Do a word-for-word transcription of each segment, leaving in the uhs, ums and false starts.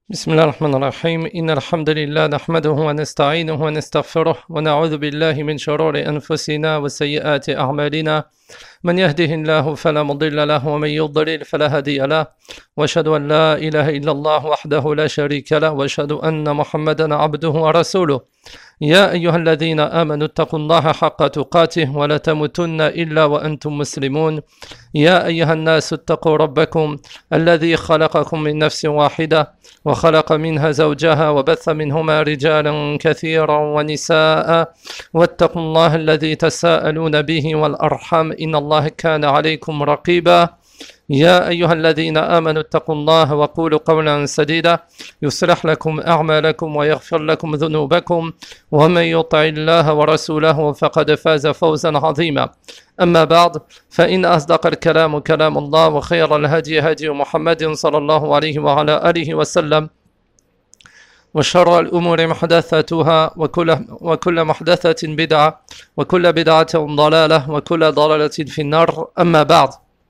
بسم الله الرحمن الرحيم إن الحمد لله نحمده ونستعينه ونستغفره ونعوذ بالله من شرور أنفسنا وسيئات أعمالنا من يهده الله فلا مضل له ومن يضلل فلا هادي له وأشهد أن لا إله إلا الله وحده لا شريك له وأشهد أن محمدا عبده ورسوله يا أيها الذين آمنوا اتقوا الله حق تقاته ولا تموتن إلا وأنتم مسلمون يا أيها الناس اتقوا ربكم الذي خلقكم من نفس واحدة وخلق منها زوجها وبث منهما رجالا كثيرا ونساء واتقوا الله الذي تساءلون به والأرحام إن الله كان عليكم رقيبا يا أيها الذين آمنوا اتقوا الله وقولوا قولا سديدا يصلح لكم أعمالكم ويغفر لكم ذنوبكم ومن يطع الله ورسوله فقد فاز فوزا عظيما أما بعد فإن أصدق الكلام كلام الله وخير الهدي هدي محمد صلى الله عليه وعلى آله وسلم وشر الأمور محدثاتها وكل, وكل محدثة بدعة وكل بدعة ضلالة وكل ضلالة في النار أما بعد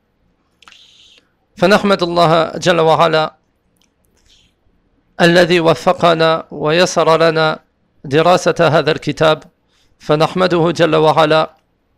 فنحمد الله جل وعلا الذي وفقنا ويسر لنا دراسة هذا الكتاب فنحمده جل وعلا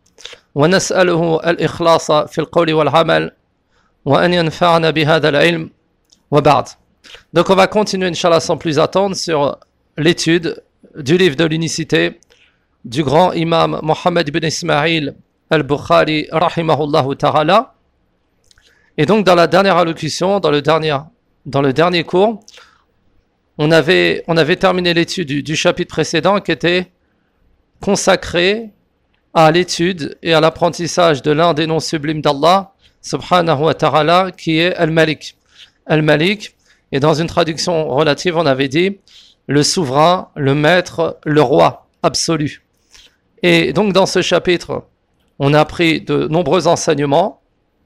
ونسأله الإخلاص في القول والعمل وأن ينفعنا بهذا العلم وبعد. Donc on va continuer Inch'Allah sans plus attendre sur l'étude du livre de l'unicité du grand imam Mohammed ibn Ismail al-Bukhari rahimahullah ta'ala. Et donc dans la dernière allocution, dans le dernier, dans le dernier cours, on avait, on avait terminé l'étude du, du chapitre précédent qui était consacré à l'étude et à l'apprentissage de l'un des noms sublimes d'Allah, subhanahu wa ta'ala, qui est Al-Malik. Al-Malik, et dans une traduction relative, on avait dit le souverain, le maître, le roi absolu. Et donc dans ce chapitre, on a appris de nombreux enseignements.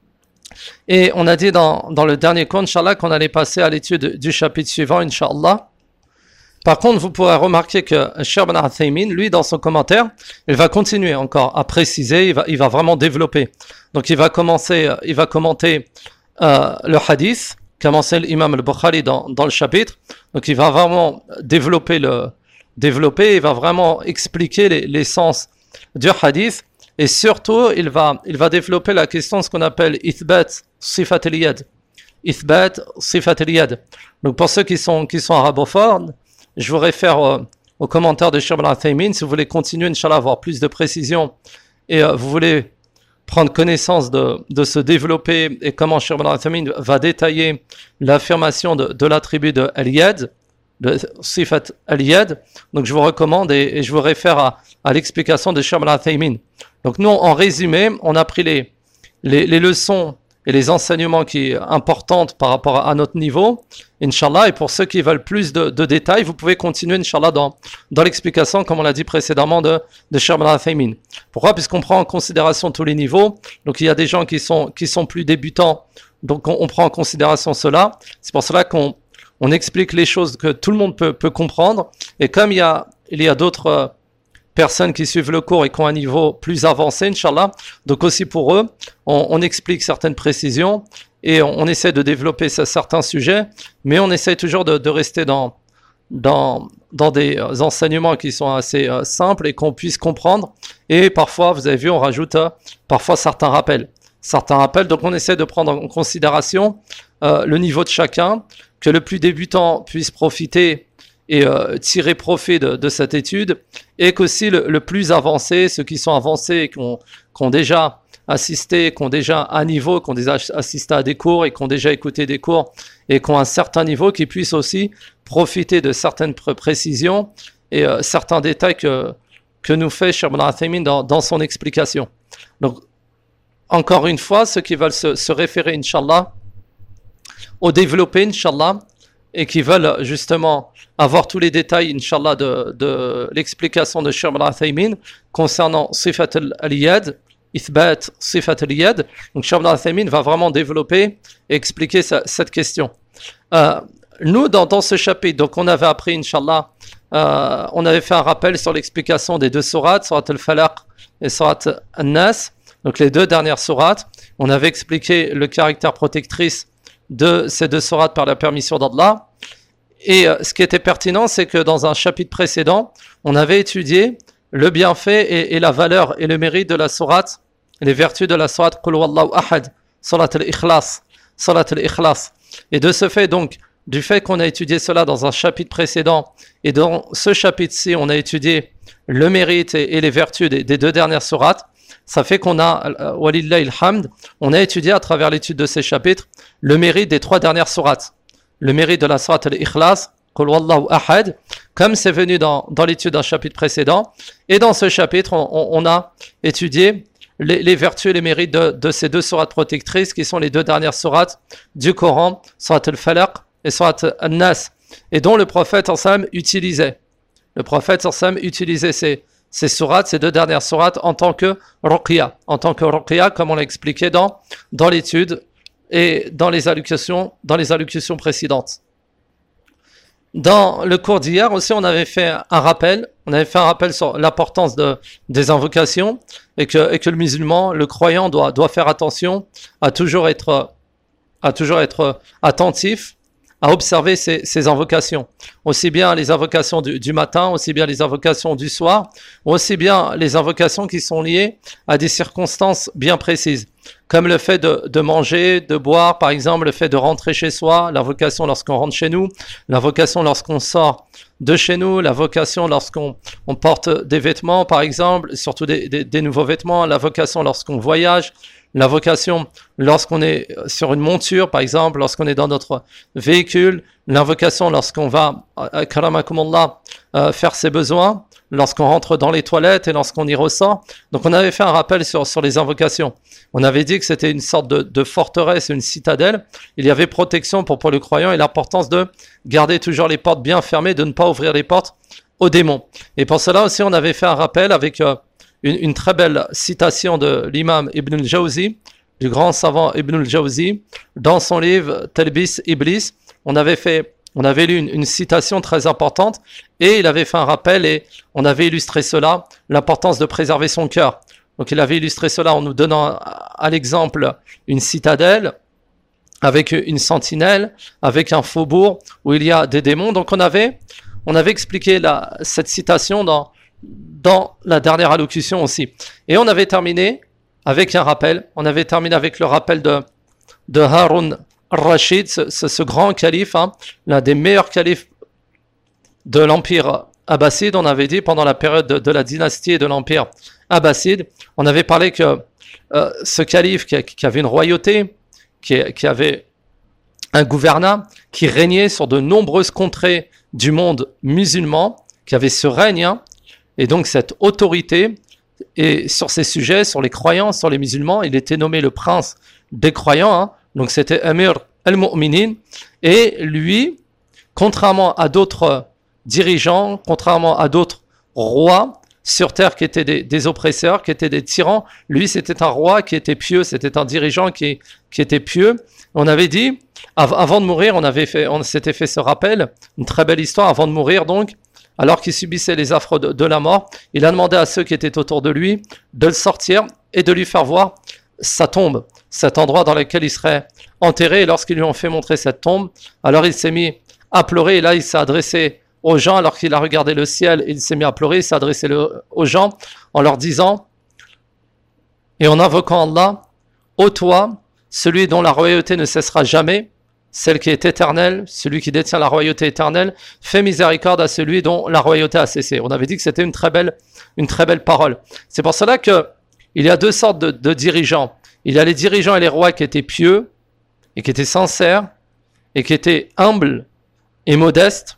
Et on a dit dans, dans le dernier cours, Inch'Allah, qu'on allait passer à l'étude du chapitre suivant, Inch'Allah. Par contre, vous pourrez remarquer que Cheikh Ibn Uthaymin, lui, dans son commentaire, il va continuer encore à préciser, il va, il va vraiment développer. Donc, il va commencer, il va commenter euh, le hadith, commencer l'imam al-Bukhari dans, dans le chapitre. Donc, il va vraiment développer le, développer, il va vraiment expliquer les, les sens du hadith. Et surtout, il va, il va développer la question de ce qu'on appelle Ithbat Sifat al-Yad. Ithbat Sifat al-Yad. Donc, pour ceux qui sont, qui sont arabophones, je vous réfère euh, aux commentaires de Cheikh Ibn Uthaymin. Si vous voulez continuer, Inch'Allah, avoir plus de précision et euh, vous voulez prendre connaissance de, de se développer et comment Cheikh Ibn Uthaymin va détailler l'affirmation de, de l'attribut de al-Yad, de Sifat al-Yad. Donc, je vous recommande et, et je vous réfère à, à l'explication de Cheikh Ibn Uthaymin. Donc nous, en résumé, on a pris les, les, les leçons et les enseignements qui sont importants par rapport à notre niveau, Inch'Allah. Et pour ceux qui veulent plus de, de détails, vous pouvez continuer, Inch'Allah, dans, dans l'explication, comme on l'a dit précédemment, de, de Cheikh Ibn Uthaymin. Pourquoi ? Puisqu'on prend en considération tous les niveaux. Donc il y a des gens qui sont, qui sont plus débutants, donc on, on prend en considération cela. C'est pour cela qu'on on explique les choses que tout le monde peut, peut comprendre. Et comme il y a, il y a d'autres... Euh, personnes qui suivent le cours et qui ont un niveau plus avancé, Inch'Allah. Donc aussi pour eux, on, on explique certaines précisions et on, on essaie de développer certains sujets, mais on essaie toujours de, de rester dans, dans, dans des enseignements qui sont assez euh, simples et qu'on puisse comprendre. Et parfois, vous avez vu, on rajoute euh, parfois certains rappels. Certains rappels, donc on essaie de prendre en considération euh, le niveau de chacun, que le plus débutant puisse profiter et euh, tirer profit de, de cette étude, et qu'aussi le, le plus avancé, ceux qui sont avancés, qui ont, qui ont déjà assisté, qui ont déjà un niveau, qui ont déjà assisté à des cours et qui ont déjà écouté des cours et qui ont un certain niveau, qui puissent aussi profiter de certaines pr- précisions et euh, certains détails que, que nous fait Cheikh Ibn Uthaymin dans, dans son explication. Donc, encore une fois, ceux qui veulent se, se référer, Inch'Allah, au développé, Inch'Allah, et qui veulent justement avoir tous les détails, Inch'Allah, de, de l'explication de Cheikh Ibn Uthaymin concernant Sifat al-Yad, Ithbat Sifat al-Yad. Donc Cheikh Ibn Uthaymin va vraiment développer et expliquer sa, cette question. Euh, nous, dans, dans ce chapitre, donc on avait appris, Inch'Allah, euh, on avait fait un rappel sur l'explication des deux sourates, Surat al-Falaq et Surat al-Nas, donc les deux dernières sourates. On avait expliqué le caractère protectrice de ces deux sourates par la permission d'Allah. Et euh, ce qui était pertinent, c'est que dans un chapitre précédent, on avait étudié le bienfait et, et la valeur et le mérite de la sourate, les vertus de la sourate Qul Huwallahu Ahad, Surat al-Ikhlas, Surat al-Ikhlas. Et de ce fait, donc, du fait qu'on a étudié cela dans un chapitre précédent, et dans ce chapitre-ci, on a étudié le mérite et, et les vertus des, des deux dernières sourates, ça fait qu'on a, walillahi alhamd, on a étudié à travers l'étude de ces chapitres le mérite des trois dernières sourates. Le mérite de la sourate al-Ikhlas, Qul Huwallahu Ahad, comme c'est venu dans, dans l'étude d'un chapitre précédent. Et dans ce chapitre, on, on a étudié les, les vertus et les mérites de, de ces deux sourates protectrices qui sont les deux dernières sourates du Coran, Surat al-Falaq et Surat al-Nas, et dont le prophète sallam utilisait. Le prophète sallam utilisait ces, ces sourates, ces deux dernières sourates en tant que ruqya, en tant que ruqya, comme on l'a expliqué dans, dans l'étude et dans les allocutions, dans les allocutions précédentes. Dans le cours d'hier aussi, on avait fait un rappel, on avait fait un rappel sur l'importance de, des invocations et que, et que le musulman, le croyant doit, doit faire attention à toujours être, à toujours être attentif, à observer ces, ces invocations. Aussi bien les invocations du, du matin, aussi bien les invocations du soir, aussi bien les invocations qui sont liées à des circonstances bien précises. Comme le fait de, de manger, de boire, par exemple, le fait de rentrer chez soi, l'invocation lorsqu'on rentre chez nous, l'invocation lorsqu'on sort de chez nous, l'invocation lorsqu'on on porte des vêtements, par exemple, surtout des, des, des nouveaux vêtements, l'invocation lorsqu'on voyage, l'invocation lorsqu'on est sur une monture, par exemple, lorsqu'on est dans notre véhicule, l'invocation lorsqu'on va, karamakumullah, euh, faire ses besoins, lorsqu'on rentre dans les toilettes et lorsqu'on y ressort. Donc on avait fait un rappel sur, sur les invocations. On avait dit que c'était une sorte de, de forteresse, une citadelle. Il y avait protection pour, pour le croyant et l'importance de garder toujours les portes bien fermées, de ne pas ouvrir les portes aux démons. Et pour cela aussi, on avait fait un rappel avec euh, une, une très belle citation de l'imam Ibn al-Jawzi, du grand savant Ibn al-Jawzi, dans son livre Talbis Iblis. On avait fait On avait lu une, une citation très importante et il avait fait un rappel et on avait illustré cela, l'importance de préserver son cœur. Donc il avait illustré cela en nous donnant à, à l'exemple une citadelle avec une sentinelle, avec un faubourg où il y a des démons. Donc on avait, on avait expliqué la, cette citation dans, dans la dernière allocution aussi. Et on avait terminé avec un rappel, on avait terminé avec le rappel de, de Harun Rachid, ce, ce, ce grand calife, hein, l'un des meilleurs califes de l'empire abbasside, on avait dit pendant la période de, de la dynastie et de l'empire abbasside, on avait parlé que euh, ce calife qui, qui avait une royauté, qui, qui avait un gouvernat, qui régnait sur de nombreuses contrées du monde musulman, qui avait ce règne, hein, et donc cette autorité, et sur ces sujets, sur les croyants, sur les musulmans, il était nommé le prince des croyants, hein. Donc c'était Amir al-Mu'minin, et lui, contrairement à d'autres dirigeants, contrairement à d'autres rois sur terre qui étaient des, des oppresseurs, qui étaient des tyrans, lui c'était un roi qui était pieux, c'était un dirigeant qui, qui était pieux. On avait dit, av- avant de mourir, on avait fait, on s'était fait ce rappel, une très belle histoire, avant de mourir donc, alors qu'il subissait les affres de, de la mort, il a demandé à ceux qui étaient autour de lui de le sortir et de lui faire voir sa tombe, cet endroit dans lequel il serait enterré. Et lorsqu'ils lui ont fait montrer cette tombe, alors il s'est mis à pleurer, et là il s'est adressé aux gens, alors qu'il a regardé le ciel, il s'est mis à pleurer, il s'est adressé le, aux gens en leur disant et en invoquant Allah, ô toi, celui dont la royauté ne cessera jamais, celle qui est éternelle, celui qui détient la royauté éternelle, fais miséricorde à celui dont la royauté a cessé. On avait dit que c'était une très belle, une très belle parole. C'est pour cela que il y a deux sortes de, de dirigeants. Il y a les dirigeants et les rois qui étaient pieux et qui étaient sincères et qui étaient humbles et modestes.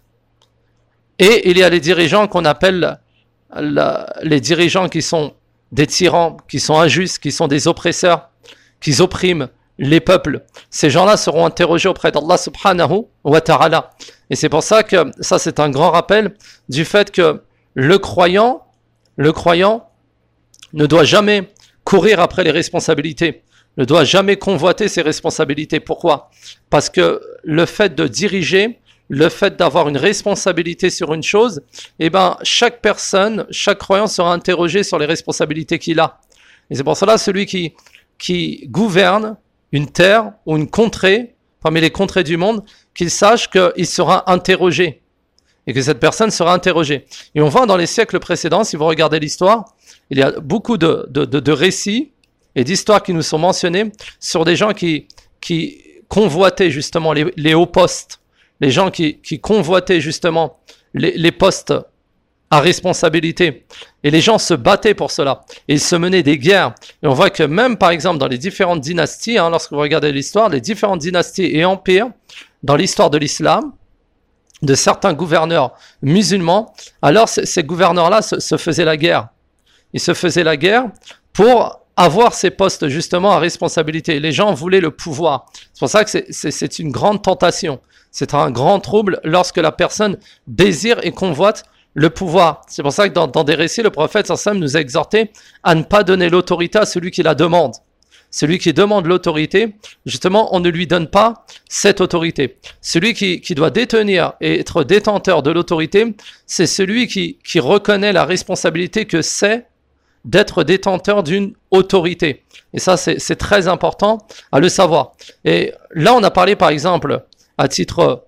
Et il y a les dirigeants qu'on appelle la, les dirigeants qui sont des tyrans, qui sont injustes, qui sont des oppresseurs, qui oppriment les peuples. Ces gens-là seront interrogés auprès d'Allah subhanahu wa ta'ala. Et c'est pour ça que ça c'est un grand rappel du fait que le croyant, le croyant ne doit jamais courir après les responsabilités, ne doit jamais convoiter ses responsabilités. Pourquoi ? Parce que le fait de diriger, le fait d'avoir une responsabilité sur une chose, eh ben, chaque personne, chaque croyant sera interrogé sur les responsabilités qu'il a. Et c'est pour cela celui qui, qui gouverne une terre ou une contrée parmi les contrées du monde, qu'il sache qu'il sera interrogé et que cette personne sera interrogée. Et on voit dans les siècles précédents, si vous regardez l'histoire, il y a beaucoup de, de, de, de récits et d'histoires qui nous sont mentionnés sur des gens qui, qui convoitaient justement les, les hauts postes, les gens qui, qui convoitaient justement les, les postes à responsabilité. Et les gens se battaient pour cela. Et ils se menaient des guerres. Et on voit que même, par exemple, dans les différentes dynasties, hein, lorsque vous regardez l'histoire, les différentes dynasties et empires, dans l'histoire de l'islam, de certains gouverneurs musulmans, alors c- ces gouverneurs-là se, se faisaient la guerre. Ils se faisaient la guerre pour avoir ces postes justement à responsabilité. Les gens voulaient le pouvoir. C'est pour ça que c'est, c'est, c'est une grande tentation. C'est un grand trouble lorsque la personne désire et convoite le pouvoir. C'est pour ça que dans, dans des récits, le prophète sallallahu alayhi wa sallam nous a exhorté à ne pas donner l'autorité à celui qui la demande. Celui qui demande l'autorité, justement, on ne lui donne pas cette autorité. Celui qui, qui doit détenir et être détenteur de l'autorité, c'est celui qui, qui reconnaît la responsabilité que c'est d'être détenteur d'une autorité. Et ça, c'est, c'est très important à le savoir. Et là, on a parlé, par exemple, à titre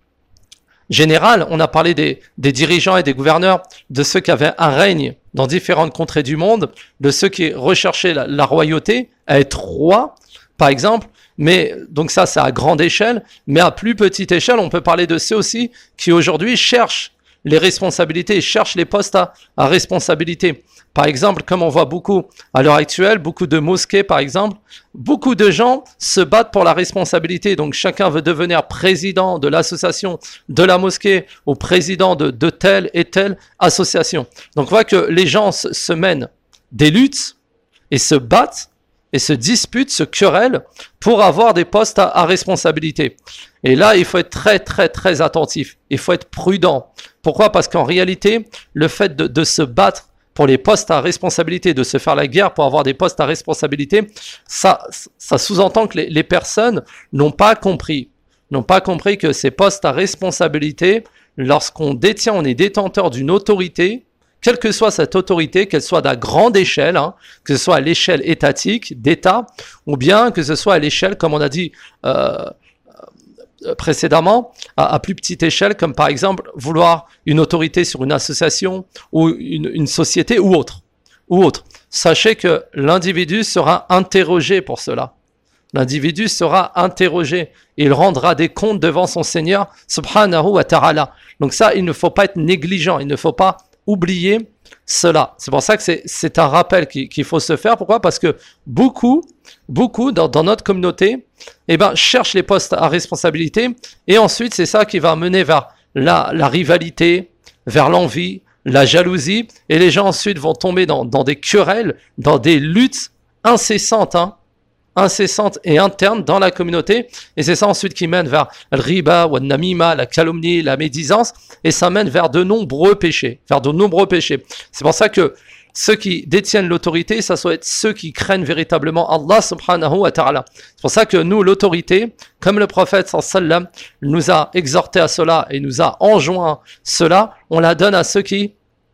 général, on a parlé des, des dirigeants et des gouverneurs, de ceux qui avaient un règne dans différentes contrées du monde, de ceux qui recherchaient la, la royauté, à être roi, par exemple. Mais donc ça, c'est à grande échelle. Mais à plus petite échelle, on peut parler de ceux aussi qui aujourd'hui cherchent les responsabilités, cherchent les postes à, à responsabilité. Par exemple, comme on voit beaucoup à l'heure actuelle, beaucoup de mosquées par exemple, beaucoup de gens se battent pour la responsabilité. Donc chacun veut devenir président de l'association de la mosquée ou président de, de telle et telle association. Donc on voit que les gens se, se mènent des luttes et se battent et se disputent, se querellent pour avoir des postes à, à responsabilité. Et là, il faut être très très très attentif. Il faut être prudent. Pourquoi ? Parce qu'en réalité, le fait de, de se battre pour les postes à responsabilité, de se faire la guerre pour avoir des postes à responsabilité, ça, ça sous-entend que les, les personnes n'ont pas compris, n'ont pas compris que ces postes à responsabilité, lorsqu'on détient, on est détenteur d'une autorité, quelle que soit cette autorité, qu'elle soit à grande échelle, hein, que ce soit à l'échelle étatique, d'État, ou bien que ce soit à l'échelle, comme on a dit euh, précédemment, à, à plus petite échelle, comme par exemple vouloir une autorité sur une association ou une, une société ou autre, ou autre. Sachez que l'individu sera interrogé pour cela. L'individu sera interrogé. Il rendra des comptes devant son Seigneur, subhanahu wa ta'ala. Donc ça, il ne faut pas être négligent, il ne faut pas oublier cela. C'est pour ça que c'est, c'est un rappel qu'il, qu'il faut se faire. Pourquoi ? Parce que beaucoup, beaucoup dans, dans notre communauté, eh ben, cherchent les postes à responsabilité et ensuite c'est ça qui va mener vers la, la rivalité, vers l'envie, la jalousie, et les gens ensuite vont tomber dans, dans des querelles, dans des luttes incessantes, hein, incessantes et internes dans la communauté, et c'est ça ensuite qui mène vers le riba, ou le namima, la calomnie, la médisance, et ça mène vers de nombreux péchés, vers de nombreux péchés. C'est pour ça que ceux qui détiennent l'autorité, ça doit être ceux qui craignent véritablement Allah subhanahu wa ta'ala. C'est pour ça que nous, l'autorité, comme le prophète sallallahu alayhi wa sallam nous a exhorté à cela et nous a enjoint cela, on la donne à ceux qui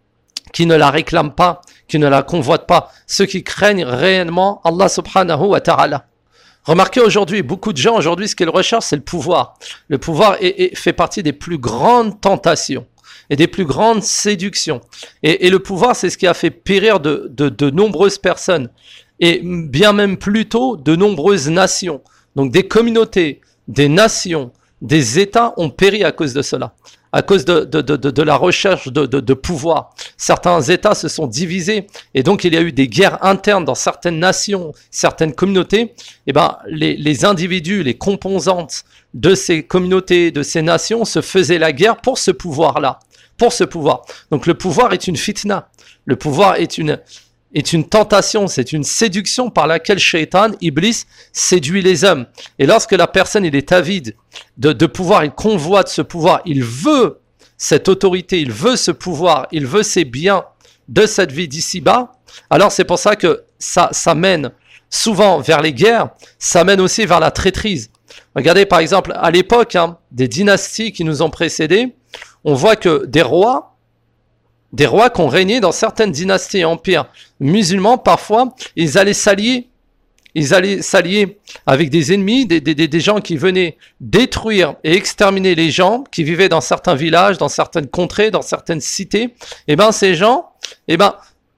qui ne la réclament pas, qui ne la convoitent pas, ceux qui craignent réellement Allah subhanahu wa ta'ala. Remarquez aujourd'hui, beaucoup de gens aujourd'hui, ce qu'ils recherchent, c'est le pouvoir. Le pouvoir est, est, fait partie des plus grandes tentations et des plus grandes séductions. Et, et le pouvoir, c'est ce qui a fait périr de, de, de nombreuses personnes, et bien même plus tôt, de nombreuses nations. Donc des communautés, des nations, des États ont péri à cause de cela, à cause de, de, de, de la recherche de, de, de pouvoir. Certains États se sont divisés, et donc il y a eu des guerres internes dans certaines nations, certaines communautés. Et ben, les, les individus, les composantes de ces communautés, de ces nations, se faisaient la guerre pour ce pouvoir-là, pour ce pouvoir. Donc le pouvoir est une fitna, le pouvoir est une... est une tentation, c'est une séduction par laquelle Shaitan, Iblis, séduit les hommes. Et lorsque la personne il est avide de, de pouvoir, il convoite ce pouvoir, il veut cette autorité, il veut ce pouvoir, il veut ces biens de cette vie d'ici-bas, alors c'est pour ça que ça, ça mène souvent vers les guerres, ça mène aussi vers la traîtrise. Regardez par exemple, à l'époque hein, des dynasties qui nous ont précédés, on voit que des rois, Des rois qui ont régné dans certaines dynasties et empires musulmans, parfois, ils allaient s'allier ils allaient s'allier avec des ennemis, des, des, des gens qui venaient détruire et exterminer les gens qui vivaient dans certains villages, dans certaines contrées, dans certaines cités. Et ben ces gens, et ben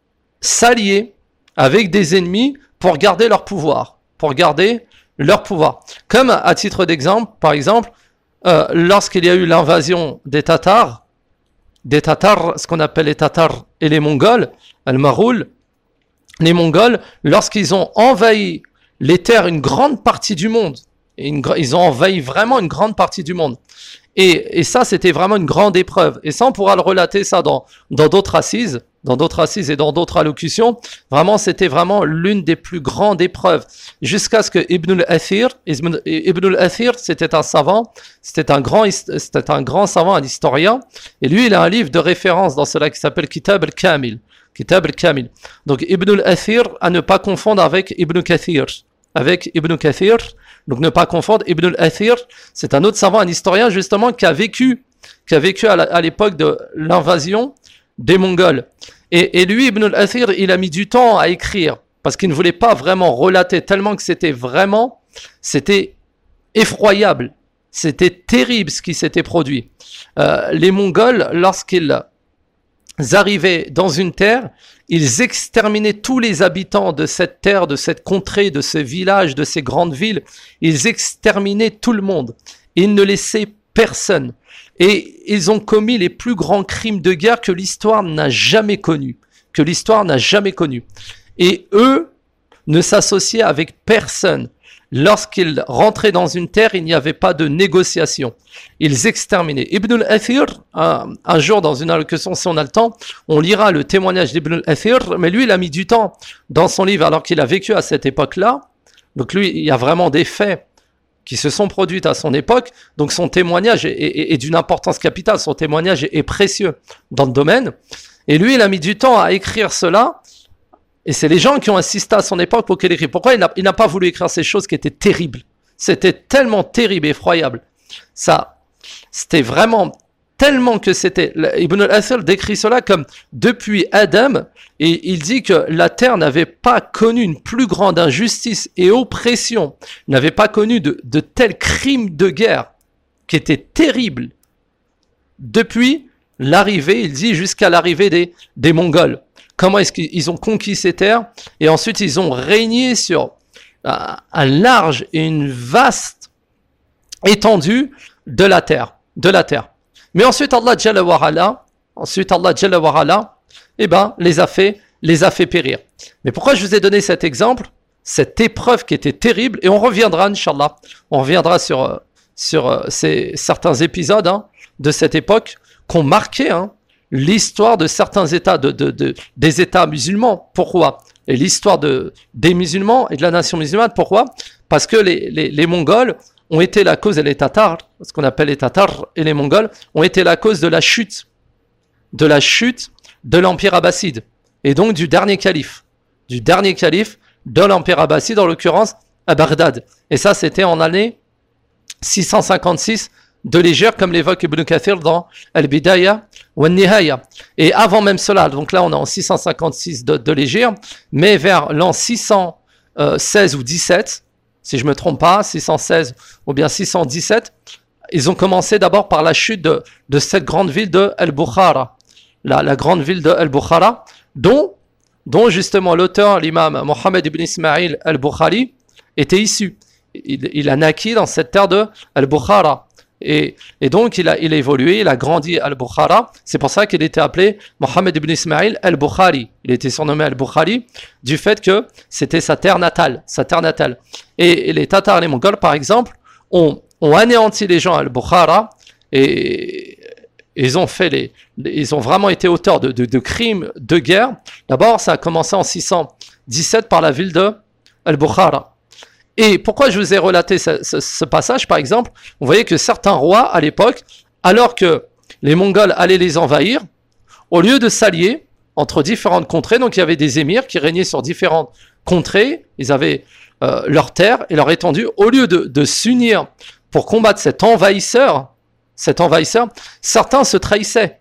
s'allier avec des ennemis pour garder leur pouvoir, pour garder leur pouvoir. Comme à titre d'exemple, par exemple, euh, lorsqu'il y a eu l'invasion des Tatars, des Tatars, ce qu'on appelle les Tatars et les Mongols, Al-Maroul, les Mongols, lorsqu'ils ont envahi les terres, une grande partie du monde, et une, ils ont envahi vraiment une grande partie du monde. Et, et ça, c'était vraiment une grande épreuve. Et ça, on pourra le relater ça dans, dans d'autres assises, dans d'autres assises et dans d'autres allocutions. Vraiment, c'était vraiment l'une des plus grandes épreuves. Jusqu'à ce que Ibn al-Athir, Ibn, Ibn al-Athir, c'était un savant, c'était un grand, c'était un grand savant, un historien. Et lui, il a un livre de référence dans cela qui s'appelle Kitab al-Kamil. Kitab al-Kamil. Donc, Ibn al-Athir, à ne pas confondre avec Ibn Kathir. Avec Ibn Kathir, donc ne pas confondre. Ibn al-Athir, c'est un autre savant, un historien justement qui a vécu, qui a vécu à, la, à l'époque de l'invasion des Mongols. Et, et lui, Ibn al-Athir, il a mis du temps à écrire parce qu'il ne voulait pas vraiment relater tellement que c'était vraiment, c'était effroyable, c'était terrible ce qui s'était produit. Euh, les Mongols, lorsqu'ils arrivaient dans une terre, ils exterminaient tous les habitants de cette terre, de cette contrée, de ce village, de ces grandes villes. Ils exterminaient tout le monde. Ils ne laissaient personne. Et ils ont commis les plus grands crimes de guerre que l'histoire n'a jamais connus. Que l'histoire n'a jamais connus. Et eux ne s'associaient avec personne. Lorsqu'ils rentraient dans une terre, il n'y avait pas de négociation. Ils exterminaient. Ibn al-Athir, un, un jour dans une allocution, si on a le temps, on lira le témoignage d'Ibn al-Athir, mais lui, il a mis du temps dans son livre alors qu'il a vécu à cette époque-là. Donc lui, il y a vraiment des faits qui se sont produits à son époque. Donc son témoignage est, est, est d'une importance capitale. Son témoignage est, est précieux dans le domaine. Et lui, il a mis du temps à écrire cela. Et c'est les gens qui ont insisté à son époque pour qu'il écrive. Pourquoi il n'a, il n'a pas voulu écrire ces choses qui étaient terribles? C'était tellement terrible et effroyable. Ça, c'était vraiment tellement que c'était... Ibn al-Athir décrit cela comme depuis Adam, et il dit que la terre n'avait pas connu une plus grande injustice et oppression, n'avait pas connu de, de tels crimes de guerre qui étaient terribles depuis l'arrivée, il dit, jusqu'à l'arrivée des, des Mongols. Comment est-ce qu'ils ont conquis ces terres et ensuite ils ont régné sur un, un large et une vaste étendue de la terre, de la terre. Mais ensuite Allah Jalla wa Ala, ensuite Allah Jalla wa Ala, eh ben les a fait, les a fait périr. Mais pourquoi je vous ai donné cet exemple, cette épreuve qui était terrible, et on reviendra Inch'Allah, on reviendra sur sur ces certains épisodes hein, de cette époque qu'ont marqué hein, l'histoire de certains États, de, de, de, des États musulmans. Pourquoi? Et l'histoire de, des musulmans et de la nation musulmane. Pourquoi? Parce que les, les, les Mongols ont été la cause, et les Tatars, ce qu'on appelle les Tatars et les Mongols, ont été la cause de la chute, de la chute de l'Empire abbasside. Et donc du dernier calife, du dernier calife de l'Empire abbasside, en l'occurrence à Bagdad. Et ça, c'était en année six cent cinquante-six de l'Hégire, comme l'évoque Ibn Kathir dans Al-Bidaya ou Al-Nihaya. Et avant même cela, donc là on est en six cent cinquante-six de, de l'Hégire, mais vers l'an six cent seize ou dix-sept, si je ne me trompe pas, six cent seize ou bien six cent dix-sept, ils ont commencé d'abord par la chute de, de cette grande ville de Al-Bukhara, la, la grande ville de Al-Bukhara, dont, dont justement l'auteur, l'imam Mohammed ibn Ismail al-Bukhari, était issu. Il, il a naquit dans cette terre de Al-Bukhara. Et, et donc il a, il a évolué, il a grandi à Al-Bukhara. C'est pour ça qu'il était appelé Mohammed ibn Ismail al-Bukhari. Il était surnommé al-Bukhari du fait que c'était sa terre natale, sa terre natale. Et, et les Tatars et les Mongols, par exemple, ont, ont anéanti les gens à Al-Bukhara et, et ils ont fait les, ils ont vraiment été auteurs de, de, de crimes de guerre. D'abord, ça a commencé en six cent dix-sept par la ville de Al-Bukhara. Et pourquoi je vous ai relaté ce, ce, ce passage, par exemple, vous voyez que certains rois, à l'époque, alors que les Mongols allaient les envahir, au lieu de s'allier entre différentes contrées, donc il y avait des émirs qui régnaient sur différentes contrées, ils avaient euh, leur terre et leur étendue, au lieu de, de s'unir pour combattre cet envahisseur, cet envahisseur, certains se trahissaient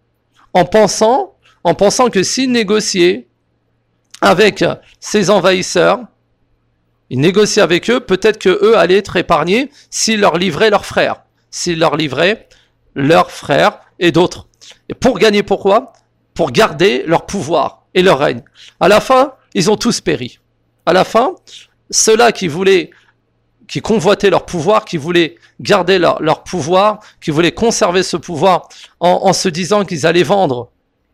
en pensant, en pensant que s'ils négociaient avec ces envahisseurs, Il négocie avec eux, peut-être que eux allaient être épargnés s'ils leur livraient leurs frères, s'ils leur livraient leurs frères et d'autres. Et pour gagner pourquoi ? Pour garder leur pouvoir et leur règne. À la fin, ils ont tous péri. À la fin, ceux-là qui voulaient, qui convoitaient leur pouvoir, qui voulaient garder leur, leur pouvoir, qui voulaient conserver ce pouvoir en, en se disant qu'ils allaient vendre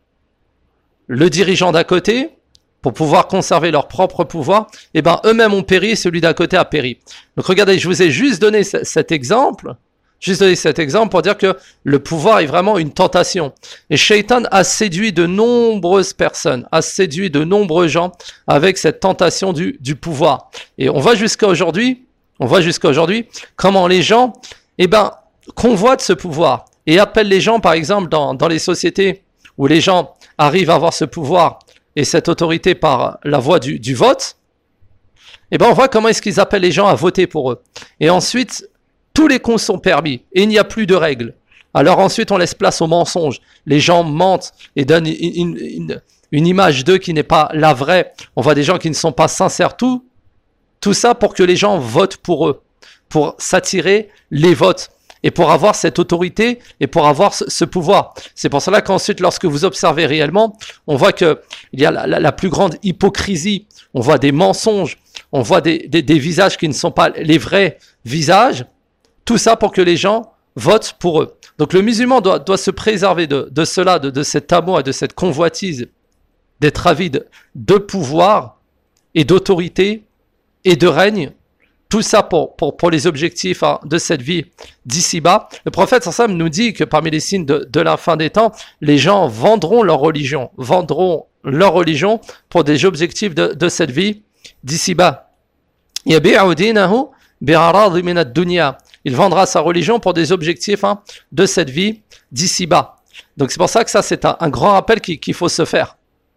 le dirigeant d'à côté pour pouvoir conserver leur propre pouvoir, eh ben eux-mêmes ont péri, celui d'à côté a péri. Donc regardez, je vous ai juste donné c- cet exemple, juste donné cet exemple pour dire que le pouvoir est vraiment une tentation. Et Shaitan a séduit de nombreuses personnes, a séduit de nombreux gens avec cette tentation du, du pouvoir. Et on voit jusqu'à aujourd'hui, on voit jusqu'à aujourd'hui comment les gens, eh ben, convoitent ce pouvoir et appellent les gens, par exemple, dans, dans les sociétés où les gens arrivent à avoir ce pouvoir et cette autorité par la voie du, du vote, eh ben on voit comment est-ce qu'ils appellent les gens à voter pour eux. Et ensuite, tous les cons sont permis et il n'y a plus de règles. Alors ensuite, on laisse place aux mensonges. Les gens mentent et donnent une, une, une, une image d'eux qui n'est pas la vraie. On voit des gens qui ne sont pas sincères. Tout, tout ça pour que les gens votent pour eux, pour s'attirer les votes et pour avoir cette autorité et pour avoir ce, ce pouvoir. C'est pour cela qu'ensuite, lorsque vous observez réellement, on voit qu'il y a la, la, la plus grande hypocrisie, on voit des mensonges, on voit des, des, des visages qui ne sont pas les vrais visages, tout ça pour que les gens votent pour eux. Donc le musulman doit, doit se préserver de, de cela, de, de cet amour et de cette convoitise, d'être avide de pouvoir et d'autorité et de règne, tout ça pour, pour, pour les objectifs hein, de cette vie d'ici-bas. Le prophète sallam nous dit que parmi les signes de, de la fin des temps, les gens vendront leur religion, vendront leur religion pour des objectifs de, de cette vie d'ici-bas. Yabi'u dinahu bi'arad min ad-dunya. Il vendra sa religion pour des objectifs hein, de cette vie d'ici-bas. Donc c'est pour ça que ça c'est un, un grand rappel qu'il, qu'il faut se faire.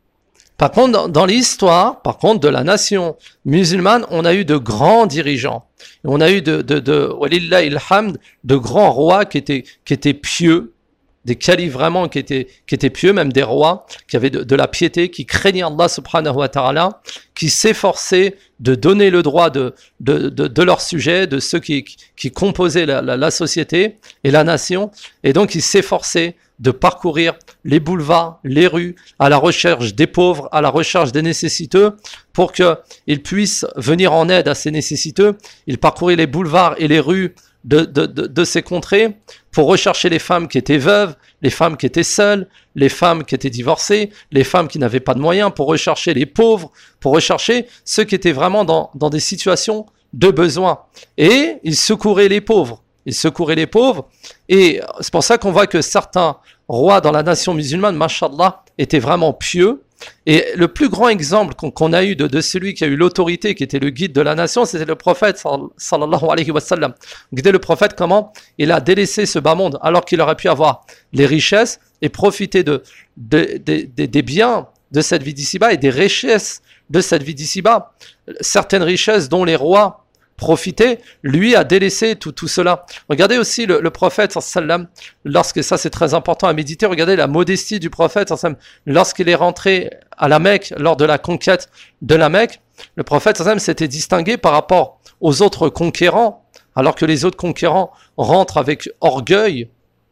Par contre, dans, dans l'histoire, par contre, de la nation musulmane, on a eu de grands dirigeants. On a eu de, de, de, walillahi alhamd, de grands rois qui étaient, qui étaient pieux, des califes vraiment qui étaient, qui étaient pieux, même des rois qui avaient de, de la piété, qui craignaient Allah subhanahu wa ta'ala, qui s'efforçaient de donner le droit de, de, de, de leurs sujets, de ceux qui, qui composaient la, la, la société et la nation. Et donc, ils s'efforçaient de parcourir les boulevards, les rues, à la recherche des pauvres, à la recherche des nécessiteux, pour qu'ils puissent venir en aide à ces nécessiteux. Ils parcouraient les boulevards et les rues de, de, de, de ces contrées pour rechercher les femmes qui étaient veuves, les femmes qui étaient seules, les femmes qui étaient divorcées, les femmes qui n'avaient pas de moyens, pour rechercher les pauvres, pour rechercher ceux qui étaient vraiment dans, dans des situations de besoin. Et ils secouraient les pauvres. Ils secouraient les pauvres, et c'est pour ça qu'on voit que certains rois dans la nation musulmane, mashallah, étaient vraiment pieux. Et le plus grand exemple qu'on, qu'on a eu de, de celui qui a eu l'autorité, qui était le guide de la nation, c'était le prophète sallallahu alayhi wa sallam. Regardez le prophète comment il a délaissé ce bas monde, alors qu'il aurait pu avoir les richesses et profiter de, de, de, de, des biens de cette vie d'ici-bas et des richesses de cette vie d'ici-bas. Certaines richesses dont les rois profiter, lui a délaissé tout, tout cela. Regardez aussi le, le prophète sallam, lorsque ça c'est très important à méditer, regardez la modestie du prophète sallam, lorsqu'il est rentré à la Mecque, lors de la conquête de la Mecque, le prophète sallam s'était distingué par rapport aux autres conquérants, alors que les autres conquérants rentrent avec orgueil,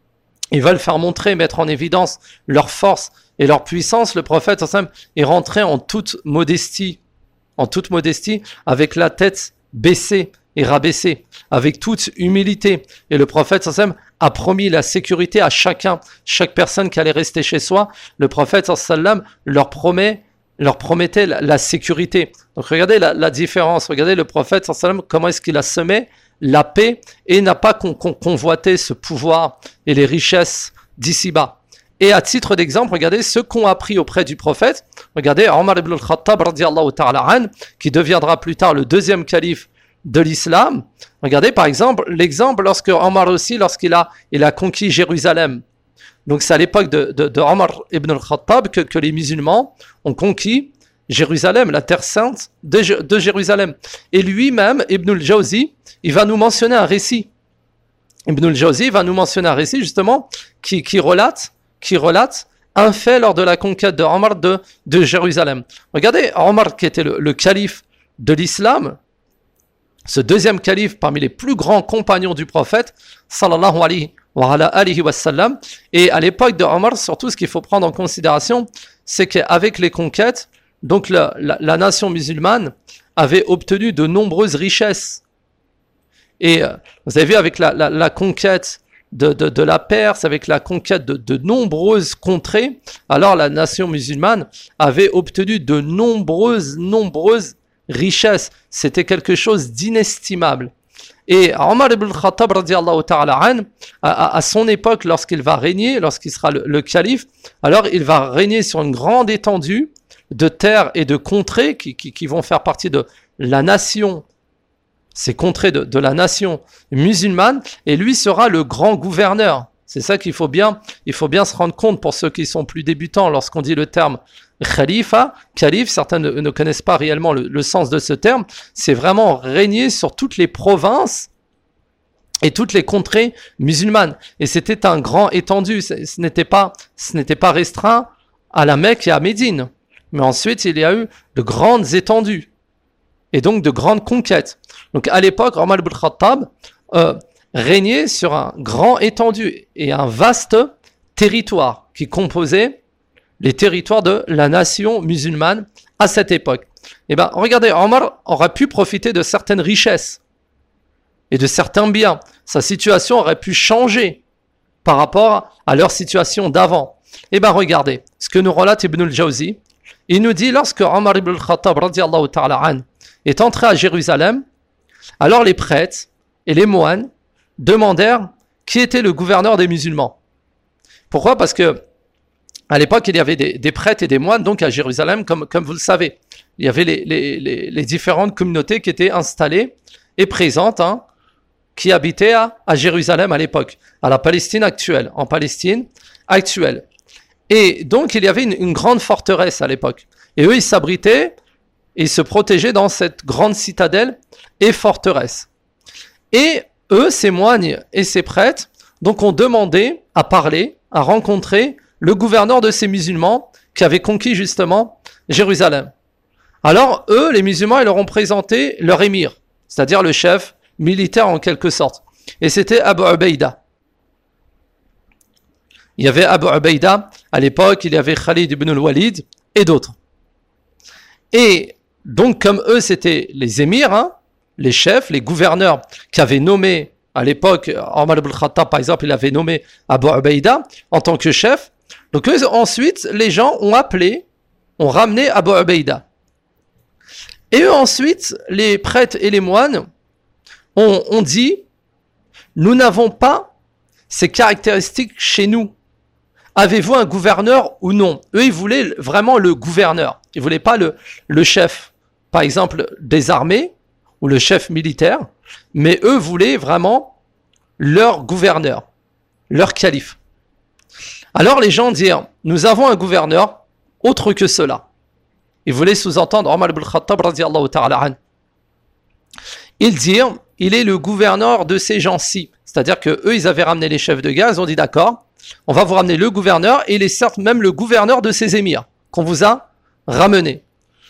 ils veulent faire montrer, mettre en évidence leur force et leur puissance. Le prophète sallam est rentré en toute modestie, en toute modestie, avec la tête baissé et rabaissé, avec toute humilité. Et le prophète sallam a promis la sécurité à chacun, chaque personne qui allait rester chez soi. Le prophète sallam leur promet, leur promettait la, la sécurité. Donc regardez la, la différence. Regardez le prophète sallam comment est-ce qu'il a semé la paix et n'a pas con, con, convoité ce pouvoir et les richesses d'ici-bas. Et à titre d'exemple, regardez ceux qu'on a appris auprès du prophète. Regardez Omar ibn al-Khattab, radiallahu ta'ala an, qui deviendra plus tard le deuxième calife de l'islam. Regardez par exemple l'exemple lorsque Omar aussi, lorsqu'il a, il a conquis Jérusalem. Donc c'est à l'époque de, de, de Omar ibn al-Khattab que, que les musulmans ont conquis Jérusalem, la terre sainte de, de Jérusalem. Et lui-même, Ibn al-Jawzi, il va nous mentionner un récit. Ibn al-Jawzi va nous mentionner un récit justement qui, qui relate qui relate un fait lors de la conquête de Omar de, de Jérusalem. Regardez, Omar qui était le, le calife de l'islam, ce deuxième calife parmi les plus grands compagnons du prophète, sallallahu alayhi wa, alayhi wa sallam. Et à l'époque de Omar, surtout ce qu'il faut prendre en considération, c'est qu'avec les conquêtes, donc la, la, la nation musulmane avait obtenu de nombreuses richesses. Et euh, vous avez vu avec la, la, la conquête de, de, de la Perse, avec la conquête de, de nombreuses contrées, alors la nation musulmane avait obtenu de nombreuses, nombreuses richesses. C'était quelque chose d'inestimable. Et Omar ibn al-Khattab, radiallahu ta'ala an, à, à son époque, lorsqu'il va régner, lorsqu'il sera le, le calife, alors il va régner sur une grande étendue de terres et de contrées qui, qui, qui vont faire partie de la nation, ces contrées de, de la nation musulmane, et lui sera le grand gouverneur. C'est ça qu'il faut bien, il faut bien se rendre compte pour ceux qui sont plus débutants lorsqu'on dit le terme khalifa, calife, certains ne, ne connaissent pas réellement le, le sens de ce terme, c'est vraiment régner sur toutes les provinces et toutes les contrées musulmanes. Et c'était un grand étendu, ce, ce n'était pas, ce n'était pas restreint à la Mecque et à Médine. Mais ensuite, il y a eu de grandes étendues et donc de grandes conquêtes. Donc à l'époque, Omar ibn Khattab euh, régnait sur un grand étendu et un vaste territoire qui composait les territoires de la nation musulmane à cette époque. Et bien, regardez, Omar aurait pu profiter de certaines richesses et de certains biens. Sa situation aurait pu changer par rapport à leur situation d'avant. Et bien, regardez, ce que nous relate Ibn al-Jawzi, il nous dit, lorsque Omar ibn al-Khattab radiallahu ta'ala an est entré à Jérusalem, alors les prêtres et les moines demandèrent qui était le gouverneur des musulmans. Pourquoi ? Parce que à l'époque, il y avait des, des prêtres et des moines, donc à Jérusalem, comme, comme vous le savez. Il y avait les, les, les, les différentes communautés qui étaient installées et présentes, hein, qui habitaient à, à Jérusalem à l'époque, à la Palestine actuelle, en Palestine actuelle. Et donc, il y avait une, une grande forteresse à l'époque. Et eux, ils s'abritaient, ils se protégeaient dans cette grande citadelle et forteresse. Et eux, ces moines et ces prêtres, donc ont demandé à parler, à rencontrer le gouverneur de ces musulmans qui avait conquis justement Jérusalem. Alors, eux, les musulmans, ils leur ont présenté leur émir, c'est-à-dire le chef militaire en quelque sorte. Et c'était Abu Ubaïda. Il y avait Abu Ubaïda, à l'époque, il y avait Khalid ibn al-Walid et d'autres. Et donc, comme eux, c'était les émirs, hein, les chefs, les gouverneurs qui avaient nommé, à l'époque, Omar ibn Khattab, par exemple, il avait nommé Abu Ubaïda en tant que chef. Donc eux, ensuite, les gens ont appelé, ont ramené Abu Ubaïda. Et eux, ensuite, les prêtres et les moines ont, ont dit, nous n'avons pas ces caractéristiques chez nous. Avez-vous un gouverneur ou non ? Eux, ils voulaient vraiment le gouverneur. Ils ne voulaient pas le, le chef, par exemple, des armées ou le chef militaire, mais eux voulaient vraiment leur gouverneur, leur calife. Alors les gens dirent, nous avons un gouverneur autre que cela. Ils voulaient sous-entendre Omar ibn Khattab radiallahu ta'ala an. Ils dirent, il est le gouverneur de ces gens-ci. C'est-à-dire que eux, ils avaient ramené les chefs de guerre, ils ont dit d'accord, on va vous ramener le gouverneur, et il est certes même le gouverneur de ces émirs qu'on vous a ramené.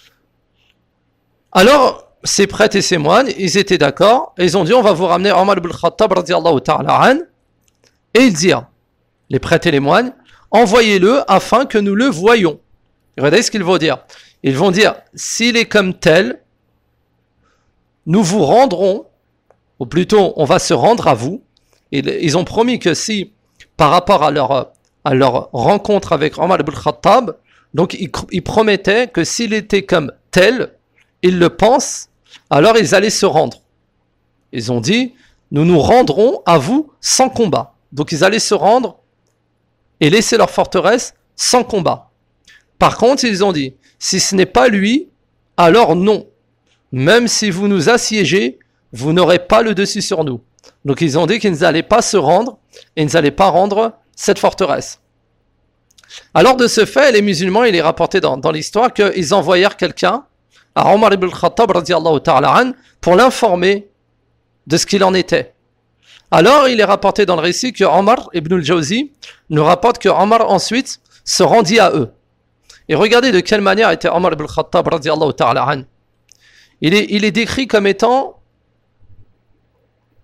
Alors, ces prêtres et ces moines, ils étaient d'accord, et ils ont dit, on va vous ramener Omar ibn Khattab radiallahu ta'ala an, et ils dirent, les prêtres et les moines, envoyez-le afin que nous le voyions. Regardez ce qu'ils vont dire. Ils vont dire, s'il est comme tel, nous vous rendrons, ou plutôt on va se rendre à vous. Et ils ont promis que si, par rapport à leur, à leur rencontre avec Omar ibn Khattab, donc ils, ils promettaient que s'il était comme tel, ils le pensent, alors ils allaient se rendre. Ils ont dit, nous nous rendrons à vous sans combat. Donc ils allaient se rendre et laisser leur forteresse sans combat. Par contre, ils ont dit, si ce n'est pas lui, alors non. Même si vous nous assiégez, vous n'aurez pas le dessus sur nous. Donc ils ont dit qu'ils n'allaient pas se rendre et ils n'allaient pas rendre cette forteresse. Alors de ce fait, les musulmans, il est rapporté dans, dans l'histoire qu'ils envoyèrent quelqu'un à Omar ibn Khattab radiallahu ta'ala an pour l'informer de ce qu'il en était. Alors, il est rapporté dans le récit que Omar ibn al-Jawzi nous rapporte que Omar ensuite se rendit à eux. Et regardez de quelle manière était Omar ibn al-Khattab radiallahu ta'ala an. Il est, il est décrit comme étant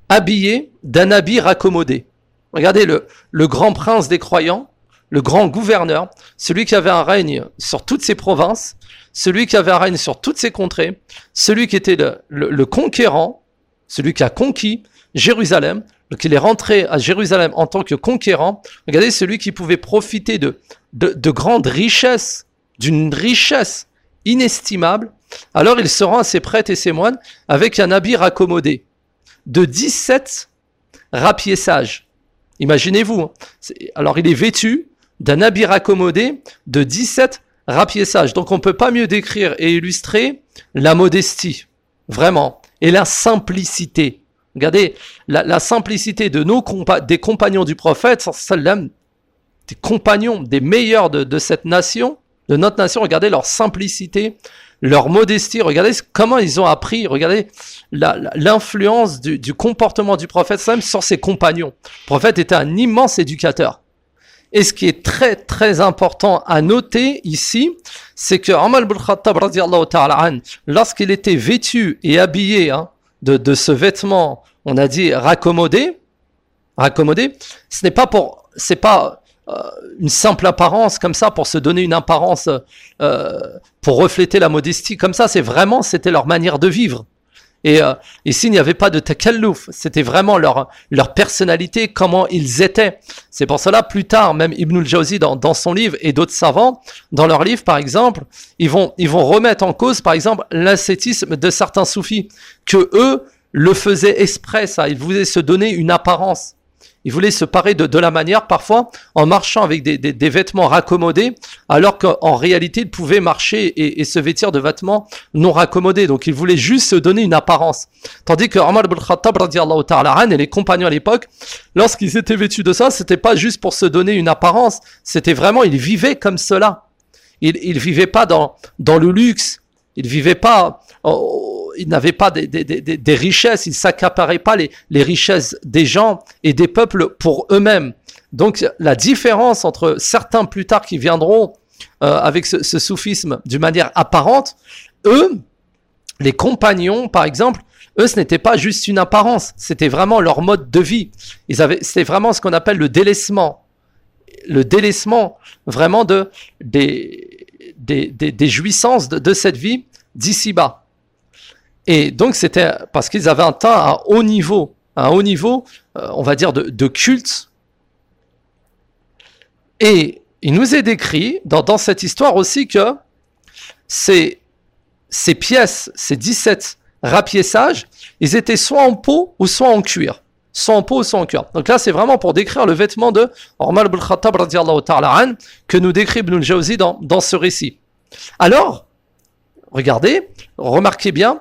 habillé d'un habit raccommodé. Regardez le, le grand prince des croyants, le grand gouverneur, celui qui avait un règne sur toutes ses provinces, celui qui avait un règne sur toutes ses contrées, celui qui était le, le, le conquérant, celui qui a conquis Jérusalem, donc il est rentré à Jérusalem en tant que conquérant. Regardez, celui qui pouvait profiter de, de, de grandes richesses, d'une richesse inestimable. Alors il se rend à ses prêtres et ses moines avec un habit raccommodé de dix-sept rapiessages. Imaginez-vous. Hein. Alors il est vêtu d'un habit raccommodé de dix-sept rapiessages. Donc on ne peut pas mieux décrire et illustrer la modestie, vraiment, et la simplicité. Regardez, la, la simplicité de nos compa- des compagnons du prophète, sallam, des compagnons, des meilleurs de, de cette nation, de notre nation, regardez leur simplicité, leur modestie, regardez comment ils ont appris, regardez la, la, l'influence du, du comportement du prophète sallam sur ses compagnons. Le prophète était un immense éducateur. Et ce qui est très très important à noter ici, c'est que Omar ibn Khattab, radiallahu ta'ala an, lorsqu'il était vêtu et habillé hein, de, de ce vêtement, on a dit raccommodé, raccommodé, ce n'est pas pour, c'est pas euh, une simple apparence comme ça pour se donner une apparence, euh, pour refléter la modestie comme ça. C'est vraiment, c'était leur manière de vivre. Et euh, ici, il n'y avait pas de takallouf, c'était vraiment leur, leur personnalité, comment ils étaient. C'est pour cela, plus tard, même Ibn al-Jawzi, dans, dans son livre, et d'autres savants, dans leur livre, par exemple, ils vont, ils vont remettre en cause, par exemple, l'ascétisme de certains soufis, que eux le faisaient exprès, ça. Ils voulaient se donner une apparence. Ils voulaient se parer de, de la manière, parfois, en marchant avec des, des, des vêtements raccommodés, alors qu'en réalité, ils pouvaient marcher et, et se vêtir de vêtements non raccommodés. Donc, ils voulaient juste se donner une apparence. Tandis que Omar ibn Khattab, radiallahu ta'ala an, et les compagnons à l'époque, lorsqu'ils étaient vêtus de ça, c'était pas juste pour se donner une apparence, c'était vraiment, ils vivaient comme cela. Ils, ils vivaient pas dans, dans le luxe, ils vivaient pas... Oh, ils n'avaient pas des, des, des, des richesses, ils ne s'accaparaient pas les, les richesses des gens et des peuples pour eux-mêmes. Donc la différence entre certains plus tard qui viendront euh, avec ce, ce soufisme d'une manière apparente, eux, les compagnons par exemple, eux ce n'était pas juste une apparence, c'était vraiment leur mode de vie. Ils avaient, c'était vraiment ce qu'on appelle le délaissement. Le délaissement vraiment de, des, des, des, des jouissances de, de cette vie d'ici-bas. Et donc c'était parce qu'ils avaient un temps à haut niveau, un haut niveau, euh, on va dire de, de culte. Et il nous est décrit dans, dans cette histoire aussi que ces, ces pièces, ces dix-sept rapiessages, ils étaient soit en peau ou soit en cuir. Soit en peau ou soit en cuir. Donc là c'est vraiment pour décrire le vêtement de Omar ibn Khattab radiallahu ta'ala an, que nous décrit Ibn al-Jawzi dans, dans ce récit. Alors, regardez, remarquez bien,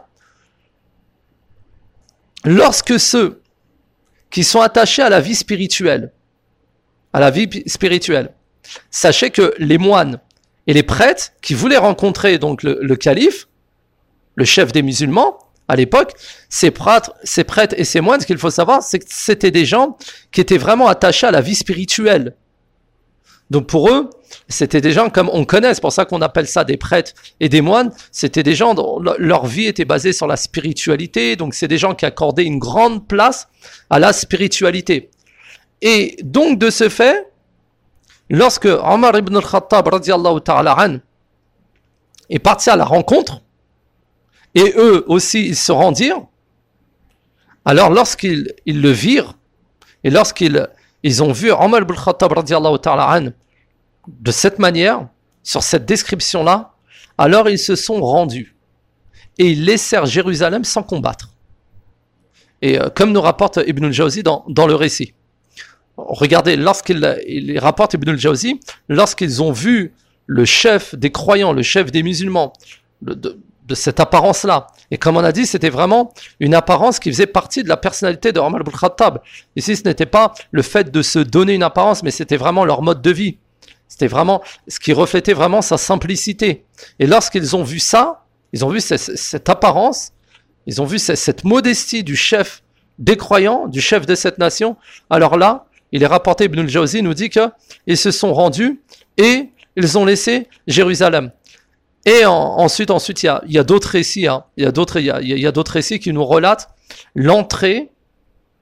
lorsque ceux qui sont attachés à la vie spirituelle, à la vie spirituelle, sachez que les moines et les prêtres qui voulaient rencontrer donc le, le calife, le chef des musulmans à l'époque, ces prêtres, ces prêtres et ces moines, ce qu'il faut savoir, c'est que c'était des gens qui étaient vraiment attachés à la vie spirituelle. Donc pour eux, c'était des gens comme on connaît, c'est pour ça qu'on appelle ça des prêtres et des moines, c'était des gens dont leur vie était basée sur la spiritualité, donc c'est des gens qui accordaient une grande place à la spiritualité. Et donc de ce fait, lorsque Omar ibn al-Khattab radiallahu ta'ala an est parti à la rencontre, et eux aussi ils se rendirent, alors lorsqu'ils ils le virent, et lorsqu'ils ils ont vu Omar ibn al-Khattab radiallahu ta'ala an de cette manière, sur cette description-là, alors ils se sont rendus. Et ils laissèrent Jérusalem sans combattre. Et euh, comme nous rapporte Ibn al-Jawzi dans, dans le récit. Regardez, lorsqu'il il rapporte Ibn al-Jawzi, lorsqu'ils ont vu le chef des croyants, le chef des musulmans, le, de, de cette apparence-là, et comme on a dit, c'était vraiment une apparence qui faisait partie de la personnalité de Omar ibn Khattab. Ici, ce n'était pas le fait de se donner une apparence, mais c'était vraiment leur mode de vie. C'était vraiment ce qui reflétait vraiment sa simplicité. Et lorsqu'ils ont vu ça, ils ont vu cette, cette apparence, ils ont vu cette, cette modestie du chef des croyants, du chef de cette nation. Alors là, il est rapporté, Ibn al-Jawzi nous dit qu'ils se sont rendus et ils ont laissé Jérusalem. Et en, ensuite, ensuite, il y a, il y a d'autres récits, hein. il y a d'autres, il y a, il y a d'autres récits qui nous relatent l'entrée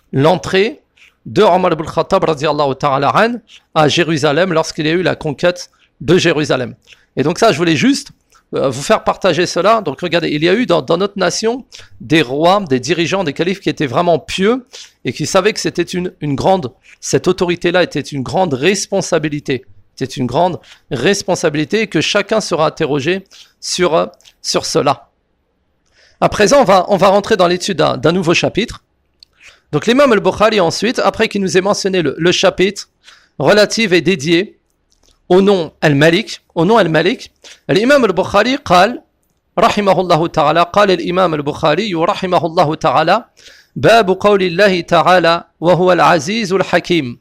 l'entrée de Omar ibn Khattab radiallahu ta'ala an à Jérusalem lorsqu'il y a eu la conquête de Jérusalem. Et donc ça, je voulais juste euh, vous faire partager cela. Donc regardez, il y a eu dans, dans notre nation des rois, des dirigeants, des califes qui étaient vraiment pieux et qui savaient que c'était une, une grande, cette autorité-là était une grande responsabilité. C'était une grande responsabilité et que chacun sera interrogé sur, euh, sur cela. À présent, on va, on va rentrer dans l'étude d'un, d'un nouveau chapitre. Donc l'imam al-Bukhari ensuite, après qu'il nous ait mentionné le, le chapitre relatif et dédié au nom al-Malik, au nom al-Malik, l'imam al-Bukhari قال رحمه الله تعالى قال الإمام البخاري رحمه الله تعالى باب قول الله تعالى وهو العزيز الحكيم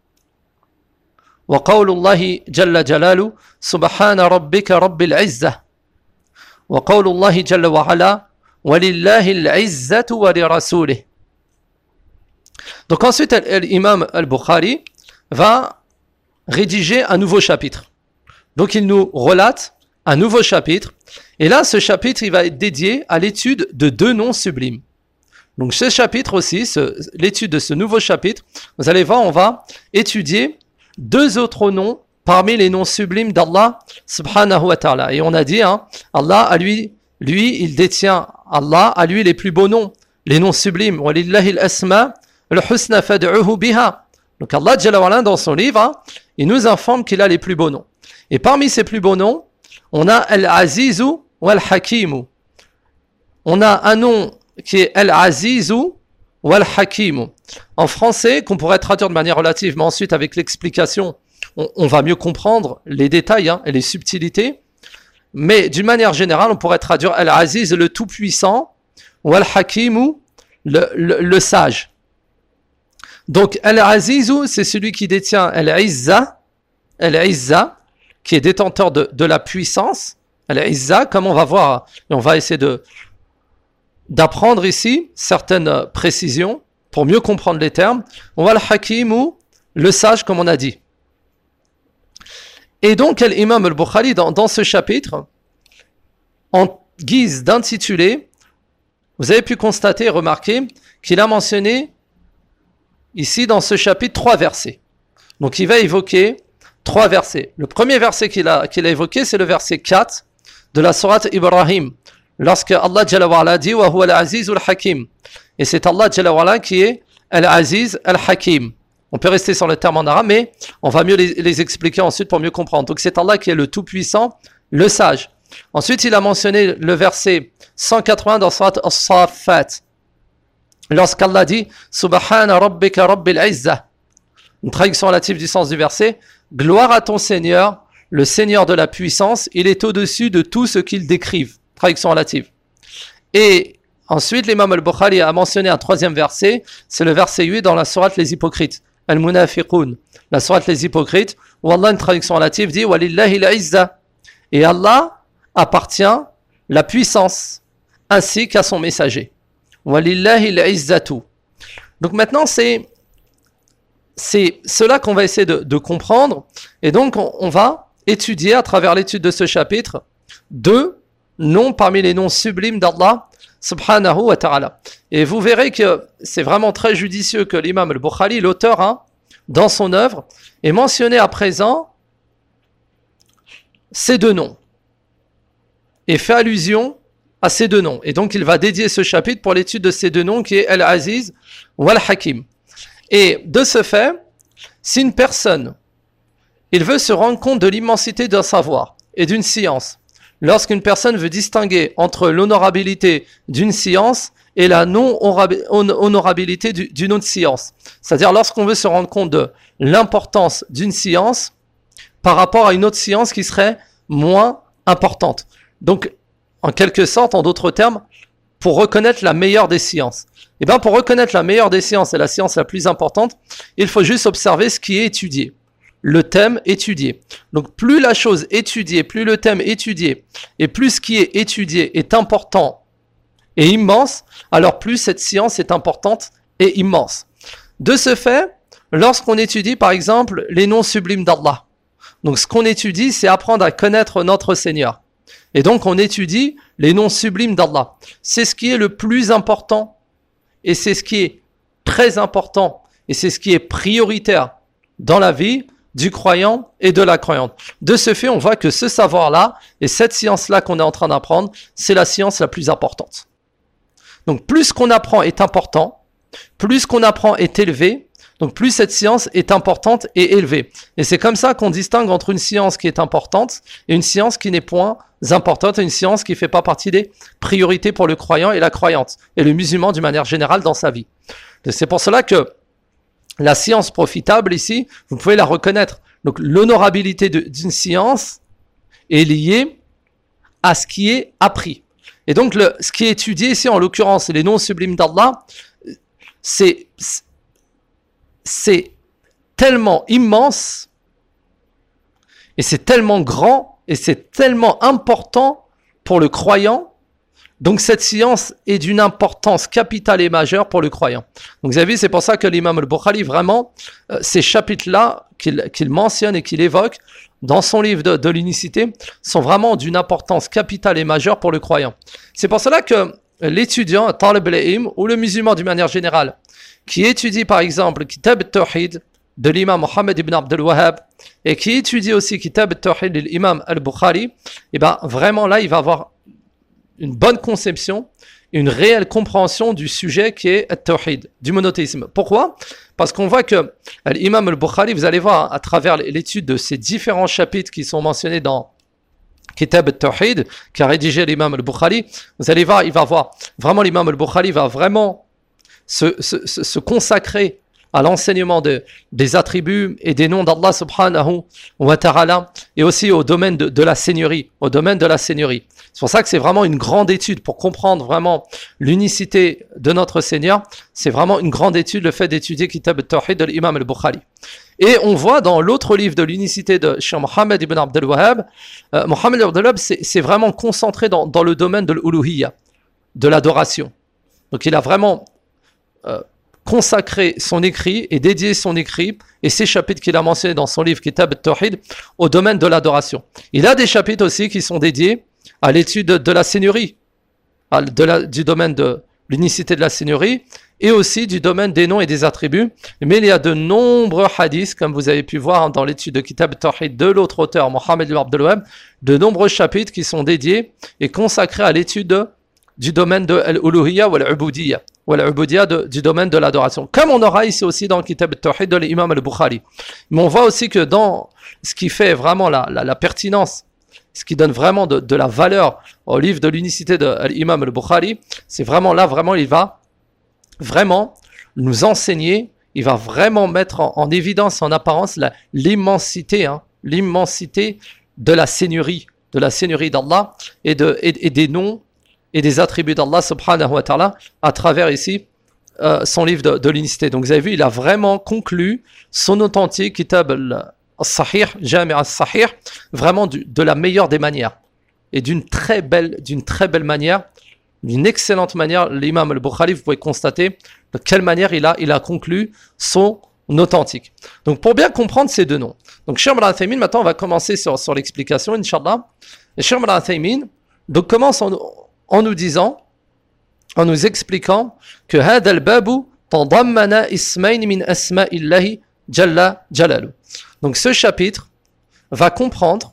وقول الله جل جلاله سبحان ربك رب العزة وقول الله جل وعلا ولله العزة ولرسوله. Donc ensuite, l'imam al-Bukhari va rédiger un nouveau chapitre. Donc il nous relate un nouveau chapitre. Et là, ce chapitre, il va être dédié à l'étude de deux noms sublimes. Donc ce chapitre aussi, ce, l'étude de ce nouveau chapitre, vous allez voir, on va étudier deux autres noms parmi les noms sublimes d'Allah subhanahu wa ta'ala. Et on a dit, hein, Allah, à lui, lui, il détient, Allah, à lui les plus beaux noms, les noms sublimes. وَلِلَّهِ الْأَسْمَاءُ الْحُسْنَى فَادْعُوهُ بِهَا. Donc Allah Jalla wa'ala, dans son livre, hein, il nous informe qu'il a les plus beaux noms. Et parmi ces plus beaux noms, on a Al-Azizu ou Al-Hakimu. On a un nom qui est Al-Azizu ou Al-Hakimu. En français, qu'on pourrait traduire de manière relative, mais ensuite avec l'explication, on, on va mieux comprendre les détails hein, et les subtilités. Mais d'une manière générale, on pourrait traduire Al-Aziz, le tout-puissant, ou Al-Hakimu, le, le, le sage. Donc Al-Azizu, c'est celui qui détient Al-Izza, Al-Izza, qui est détenteur de, de la puissance. Al-Izza, comme on va voir, et on va essayer de, d'apprendre ici certaines précisions pour mieux comprendre les termes. On va Al-Hakimu, le sage, comme on a dit. Et donc, l'imam al-Bukhari, dans, dans ce chapitre, en guise d'intitulé, vous avez pu constater et remarquer qu'il a mentionné ici dans ce chapitre trois versets. Donc il va évoquer trois versets. Le premier verset qu'il a, qu'il a évoqué, c'est le verset quatre de la sourate Ibrahim, lorsque Allah Jalla wa Ala dit « Wa huwa al-Aziz al-Hakim ». Et c'est Allah Jalla wa Ala qui est al-Aziz al-Hakim. On peut rester sur le terme en arabe, mais on va mieux les, les expliquer ensuite pour mieux comprendre. Donc c'est Allah qui est le tout-puissant, le sage. Ensuite, il a mentionné le verset cent quatre-vingts dans Surat As-Saffat, lorsqu'Allah dit « Subhana rabbika rabbil izza ». Une traduction relative du sens du verset. « Gloire à ton Seigneur, le Seigneur de la puissance, il est au-dessus de tout ce qu'il décrive ». Traduction relative. Et ensuite, l'imam al-Bukhari a mentionné un troisième verset, c'est le verset huit dans la sourate Les Hypocrites. Al-Munafiqun, la sourate Les Hypocrites, où Allah, une traduction relative, dit « Walillahi al-Izza ». Et Allah appartient la puissance, ainsi qu'à son messager. « Walillahi al-Izzatu ». Donc maintenant, c'est, c'est cela qu'on va essayer de, de comprendre. Et donc, on, on va étudier, à travers l'étude de ce chapitre, deux noms parmi les noms sublimes d'Allah, subhanahu wa ta'ala. Et vous verrez que c'est vraiment très judicieux que l'imam al-Bukhari, l'auteur, hein, dans son œuvre, ait mentionné à présent ces deux noms et fait allusion à ces deux noms. Et donc il va dédier ce chapitre pour l'étude de ces deux noms qui est Al-Aziz ou Al-Hakim. Et de ce fait, si une personne, il veut se rendre compte de l'immensité d'un savoir et d'une science, lorsqu'une personne veut distinguer entre l'honorabilité d'une science et la non-honorabilité d'une autre science, c'est-à-dire lorsqu'on veut se rendre compte de l'importance d'une science par rapport à une autre science qui serait moins importante. Donc, en quelque sorte, en d'autres termes, pour reconnaître la meilleure des sciences. Et bien, pour reconnaître la meilleure des sciences et la science la plus importante, il faut juste observer ce qui est étudié. Le thème étudié. Donc plus la chose étudiée, plus le thème étudié, et plus ce qui est étudié est important et immense, alors plus cette science est importante et immense. De ce fait, lorsqu'on étudie par exemple les noms sublimes d'Allah, donc ce qu'on étudie, c'est apprendre à connaître notre Seigneur. Et donc on étudie les noms sublimes d'Allah. C'est ce qui est le plus important et c'est ce qui est très important et c'est ce qui est prioritaire dans la vie du croyant et de la croyante. De ce fait, on voit que ce savoir-là et cette science-là qu'on est en train d'apprendre, c'est la science la plus importante. Donc plus ce qu'on apprend est important, plus ce qu'on apprend est élevé, donc plus cette science est importante et élevée. Et c'est comme ça qu'on distingue entre une science qui est importante et une science qui n'est point importante, et une science qui ne fait pas partie des priorités pour le croyant et la croyante, et le musulman d'une manière générale dans sa vie. Et c'est pour cela que la science profitable ici, vous pouvez la reconnaître. Donc l'honorabilité de, d'une science est liée à ce qui est appris. Et donc le, ce qui est étudié ici, en l'occurrence, les noms sublimes d'Allah, c'est, c'est tellement immense, et c'est tellement grand, et c'est tellement important pour le croyant. Donc cette science est d'une importance capitale et majeure pour le croyant. Donc vous avez vu, c'est pour ça que l'imam al-Bukhari, vraiment, euh, ces chapitres-là qu'il, qu'il mentionne et qu'il évoque dans son livre de, de l'unicité sont vraiment d'une importance capitale et majeure pour le croyant. C'est pour cela que l'étudiant, Talib al-Ilm, ou le musulman d'une manière générale, qui étudie par exemple Kitab al-Tawhid de l'imam Mohammed ibn Abdul Wahhab et qui étudie aussi Kitab al-Tawhid de l'imam al-Bukhari, et ben vraiment là, il va avoir une bonne conception, une réelle compréhension du sujet qui est al-Tawhid, du monothéisme. Pourquoi ? Parce qu'on voit que l'imam al-Bukhari, vous allez voir à travers l'étude de ces différents chapitres qui sont mentionnés dans Kitab al-Tawhid, qu'a rédigé l'imam al-Bukhari, vous allez voir, il va voir, vraiment l'imam al-Bukhari va vraiment se, se, se, se consacrer à l'enseignement de, des attributs et des noms d'Allah subhanahu wa ta'ala, et aussi au domaine de, de la seigneurie, au domaine de la seigneurie. C'est pour ça que c'est vraiment une grande étude pour comprendre vraiment l'unicité de notre Seigneur. C'est vraiment une grande étude, le fait d'étudier Kitab al-Tawhid de l'imam al-Bukhari. Et on voit dans l'autre livre de l'unicité de Cheikh Mohammed ibn Abdul Wahhab, euh, Mohammed ibn Abdul Wahhab c'est, c'est vraiment concentré dans, dans le domaine de l'uluhiyya, de l'adoration. Donc il a vraiment euh, consacré son écrit et dédié son écrit et ces chapitres qu'il a mentionnés dans son livre Kitab al-Tawhid au domaine de l'adoration. Il a des chapitres aussi qui sont dédiés à l'étude de, de la seigneurie, à, de la, du domaine de l'unicité de la seigneurie et aussi du domaine des noms et des attributs. Mais il y a de nombreux hadiths, comme vous avez pu voir dans l'étude de Kitab al-Tawhid de l'autre auteur, Mohammed ibn Abdul Wahhab, de nombreux chapitres qui sont dédiés et consacrés à l'étude de, du domaine de l'uluhiyya ou l'ubudiyya, ou l'ubudiyya du domaine de l'adoration. Comme on aura ici aussi dans le Kitab al-Tawhid de l'imam al-Bukhari. Mais on voit aussi que dans ce qui fait vraiment la, la, la pertinence, ce qui donne vraiment de, de la valeur au livre de l'unicité de l'imam al-Bukhari, c'est vraiment là, vraiment, il va vraiment nous enseigner, il va vraiment mettre en, en évidence, en apparence, la, l'immensité, hein, l'immensité de la seigneurie, de la seigneurie d'Allah et, de, et, et des noms et des attributs d'Allah subhanahu wa ta'ala à travers ici euh, son livre de, de l'unicité. Donc vous avez vu, il a vraiment conclu son authentique Kitab al-Sahih, Jami' al-Sahih, vraiment du, de la meilleure des manières et d'une très belle, d'une très belle manière, d'une excellente manière. L'imam al-Bukhari, vous pouvez constater de quelle manière il a, il a conclu son authentique. Donc pour bien comprendre ces deux noms. Donc Cheikh Ibn Uthaymin, maintenant on va commencer sur, sur l'explication, Inch'Allah. Et Cheikh Ibn Uthaymin donc commence en, en nous disant, en nous expliquant que هذا الباب تضمن اسمين من أسماء الله جل جلاله. Donc ce chapitre va comprendre,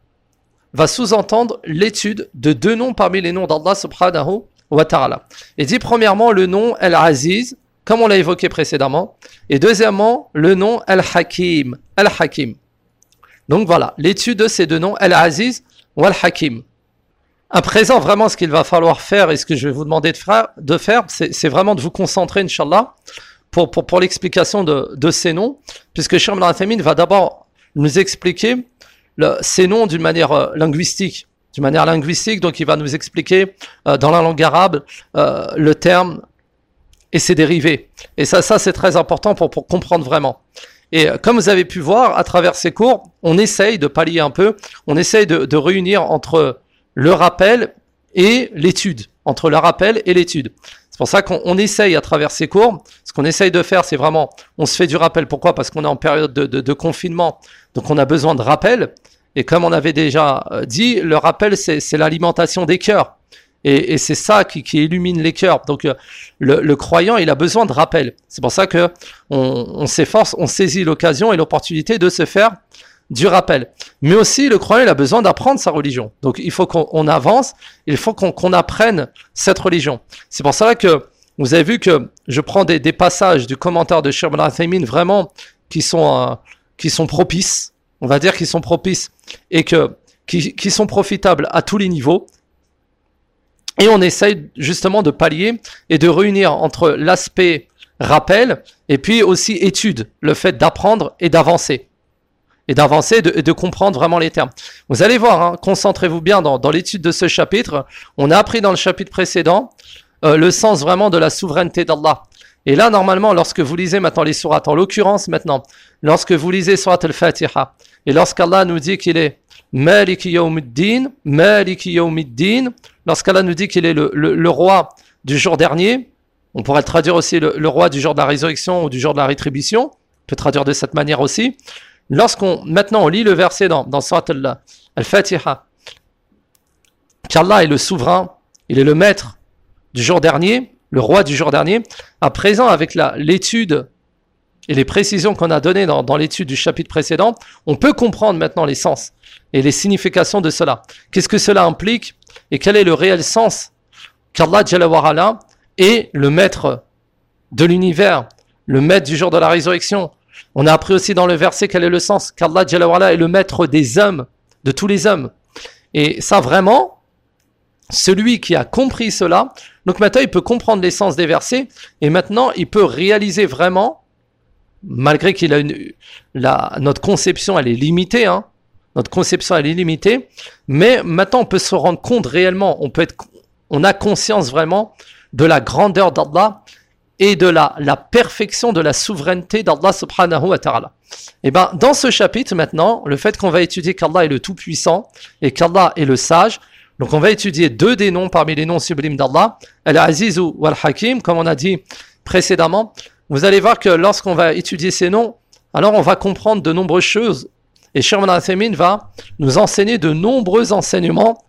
va sous-entendre l'étude de deux noms parmi les noms d'Allah subhanahu wa ta'ala. Et dit premièrement le nom Al-Aziz, comme on l'a évoqué précédemment, et deuxièmement le nom Al-Hakim, Al-Hakim. Donc voilà, l'étude de ces deux noms, Al-Aziz ou Al-Hakim. À présent, vraiment, ce qu'il va falloir faire et ce que je vais vous demander de faire, de faire c'est, c'est vraiment de vous concentrer, Inch'Allah, pour, pour, pour l'explication de, de ces noms, puisque Cheikh Ibn Uthaymin va d'abord nous expliquer le, ces noms d'une manière euh, linguistique, d'une manière linguistique, donc il va nous expliquer euh, dans la langue arabe euh, le terme et ses dérivés. Et ça, ça c'est très important pour, pour comprendre vraiment. Et euh, comme vous avez pu voir à travers ces cours, on essaye de pallier un peu, on essaye de, de réunir entre le rappel et l'étude, entre le rappel et l'étude. C'est pour ça qu'on on essaye à travers ces cours, ce qu'on essaye de faire, c'est vraiment, on se fait du rappel. Pourquoi ? Parce qu'on est en période de, de, de confinement, donc on a besoin de rappel. Et comme on avait déjà dit, le rappel, c'est, c'est l'alimentation des cœurs. Et, et c'est ça qui, qui illumine les cœurs. Donc euh, le, le croyant, il a besoin de rappel. C'est pour ça que on, on s'efforce, on saisit l'occasion et l'opportunité de se faire du rappel. Mais aussi, le croyant, il a besoin d'apprendre sa religion. Donc il faut qu'on on avance, il faut qu'on, qu'on apprenne cette religion. C'est pour ça que vous avez vu que je prends des, des passages du commentaire de Cheikh Ibn Uthaymin vraiment qui sont, euh, qui sont propices, on va dire qu'ils sont propices et que, qui, qui sont profitables à tous les niveaux. Et on essaye justement de pallier et de réunir entre l'aspect rappel et puis aussi étude, le fait d'apprendre et d'avancer. Et d'avancer et de, et de comprendre vraiment les termes. Vous allez voir, hein, concentrez-vous bien dans, dans l'étude de ce chapitre. On a appris dans le chapitre précédent euh, le sens vraiment de la souveraineté d'Allah. Et là, normalement, lorsque vous lisez maintenant les sourates, en l'occurrence maintenant, lorsque vous lisez surat al-Fatiha, et lorsqu'Allah nous dit qu'il est Maliki Yawmiddin, Maliki Yawmiddin, lorsqu'Allah nous dit qu'il est le, le, le roi du jour dernier, on pourrait traduire aussi le, le roi du jour de la résurrection ou du jour de la rétribution, on peut traduire de cette manière aussi. Lorsqu'on, maintenant on lit le verset dans, dans surat al-Fatiha, qu'Allah est le souverain, il est le maître du jour dernier, le roi du jour dernier, à présent avec la, l'étude et les précisions qu'on a données dans, dans l'étude du chapitre précédent, on peut comprendre maintenant les sens et les significations de cela. Qu'est-ce que cela implique et quel est le réel sens qu'Allah Jalla wa Ala est le maître de l'univers, le maître du jour de la résurrection. On a appris aussi dans le verset quel est le sens qu'Allah Jalla wa Ala est le maître des hommes, de tous les hommes. Et ça vraiment, celui qui a compris cela, donc maintenant il peut comprendre l'essence des versets et maintenant il peut réaliser vraiment, malgré qu'il a une, la, notre conception elle est limitée, hein, notre conception elle est limitée, mais maintenant on peut se rendre compte réellement, on peut être, on a conscience vraiment de la grandeur d'Allah et de la, la perfection de la souveraineté d'Allah subhanahu wa ta'ala. Et ben dans ce chapitre maintenant, le fait qu'on va étudier qu'Allah est le tout-puissant et qu'Allah est le sage, donc on va étudier deux des noms parmi les noms sublimes d'Allah, Al-Aziz ou Al-Hakim, comme on a dit précédemment. Vous allez voir que lorsqu'on va étudier ces noms, alors on va comprendre de nombreuses choses. Et Cheikh Ibn Uthaymin va nous enseigner de nombreux enseignements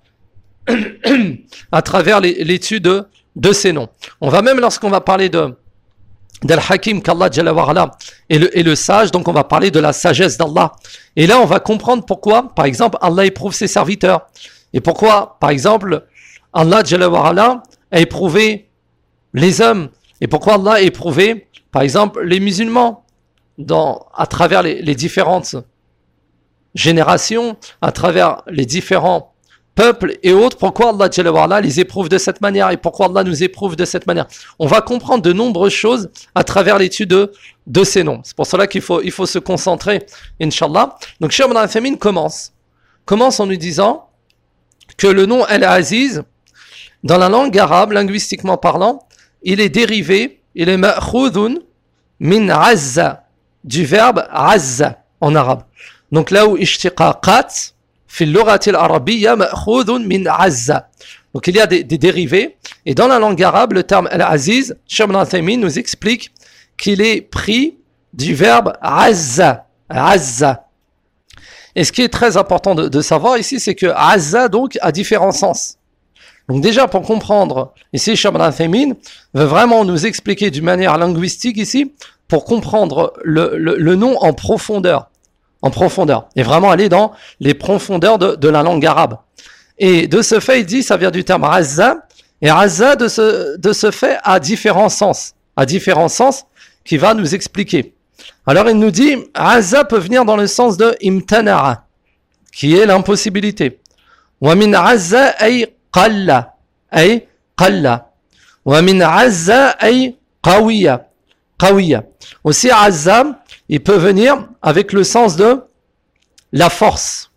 à travers les, l'étude de, de ces noms. On va même, lorsqu'on va parler de d'Al-Hakim, qu'Allah Jalla wa Ala est le, est le sage, donc on va parler de la sagesse d'Allah. Et là, on va comprendre pourquoi, par exemple, Allah éprouve ses serviteurs. Et pourquoi, par exemple, Allah Jalla wa Ala a éprouvé les hommes. Et pourquoi Allah a éprouvé, par exemple, les musulmans dans, à travers les, les différentes générations, à travers les différents peuples et autres. Pourquoi Allah Jalla wa Ala les éprouve de cette manière et pourquoi Allah nous éprouve de cette manière. On va comprendre de nombreuses choses à travers l'étude de, de ces noms. C'est pour cela qu'il faut, il faut se concentrer, Inch'Allah. Donc, Cheikh Ibn Uthaymin commence. Commence en nous disant que le nom Al-Aziz, dans la langue arabe, linguistiquement parlant, il est dérivé, il est ma'khudun min azza, du verbe azza en arabe. Donc là où ishtiqaqat, fi l'oratil arabiyya ma'khudun min azza. Donc il y a des, des dérivés, et dans la langue arabe, le terme Al-Aziz, Cheikh Ibn Uthaymin nous explique qu'il est pris du verbe azza, azza. Et ce qui est très important de, de savoir ici, c'est que Azza donc a différents sens. Donc déjà pour comprendre, ici Cheikh Ibn Uthaymin veut vraiment nous expliquer d'une manière linguistique ici, pour comprendre le, le, le nom en profondeur, en profondeur, et vraiment aller dans les profondeurs de, de la langue arabe. Et de ce fait, il dit, ça vient du terme Azza, et Azza de ce, de ce fait a différents sens, a différents sens qui va nous expliquer. Alors il nous dit, Azza peut venir dans le sens de imtana'a, qui est l'impossibilité. Wa min azza ay qalla, ay qalla. Wa min azza ay qawiya, qawiya. Aussi Azza, il peut venir avec le sens de la force.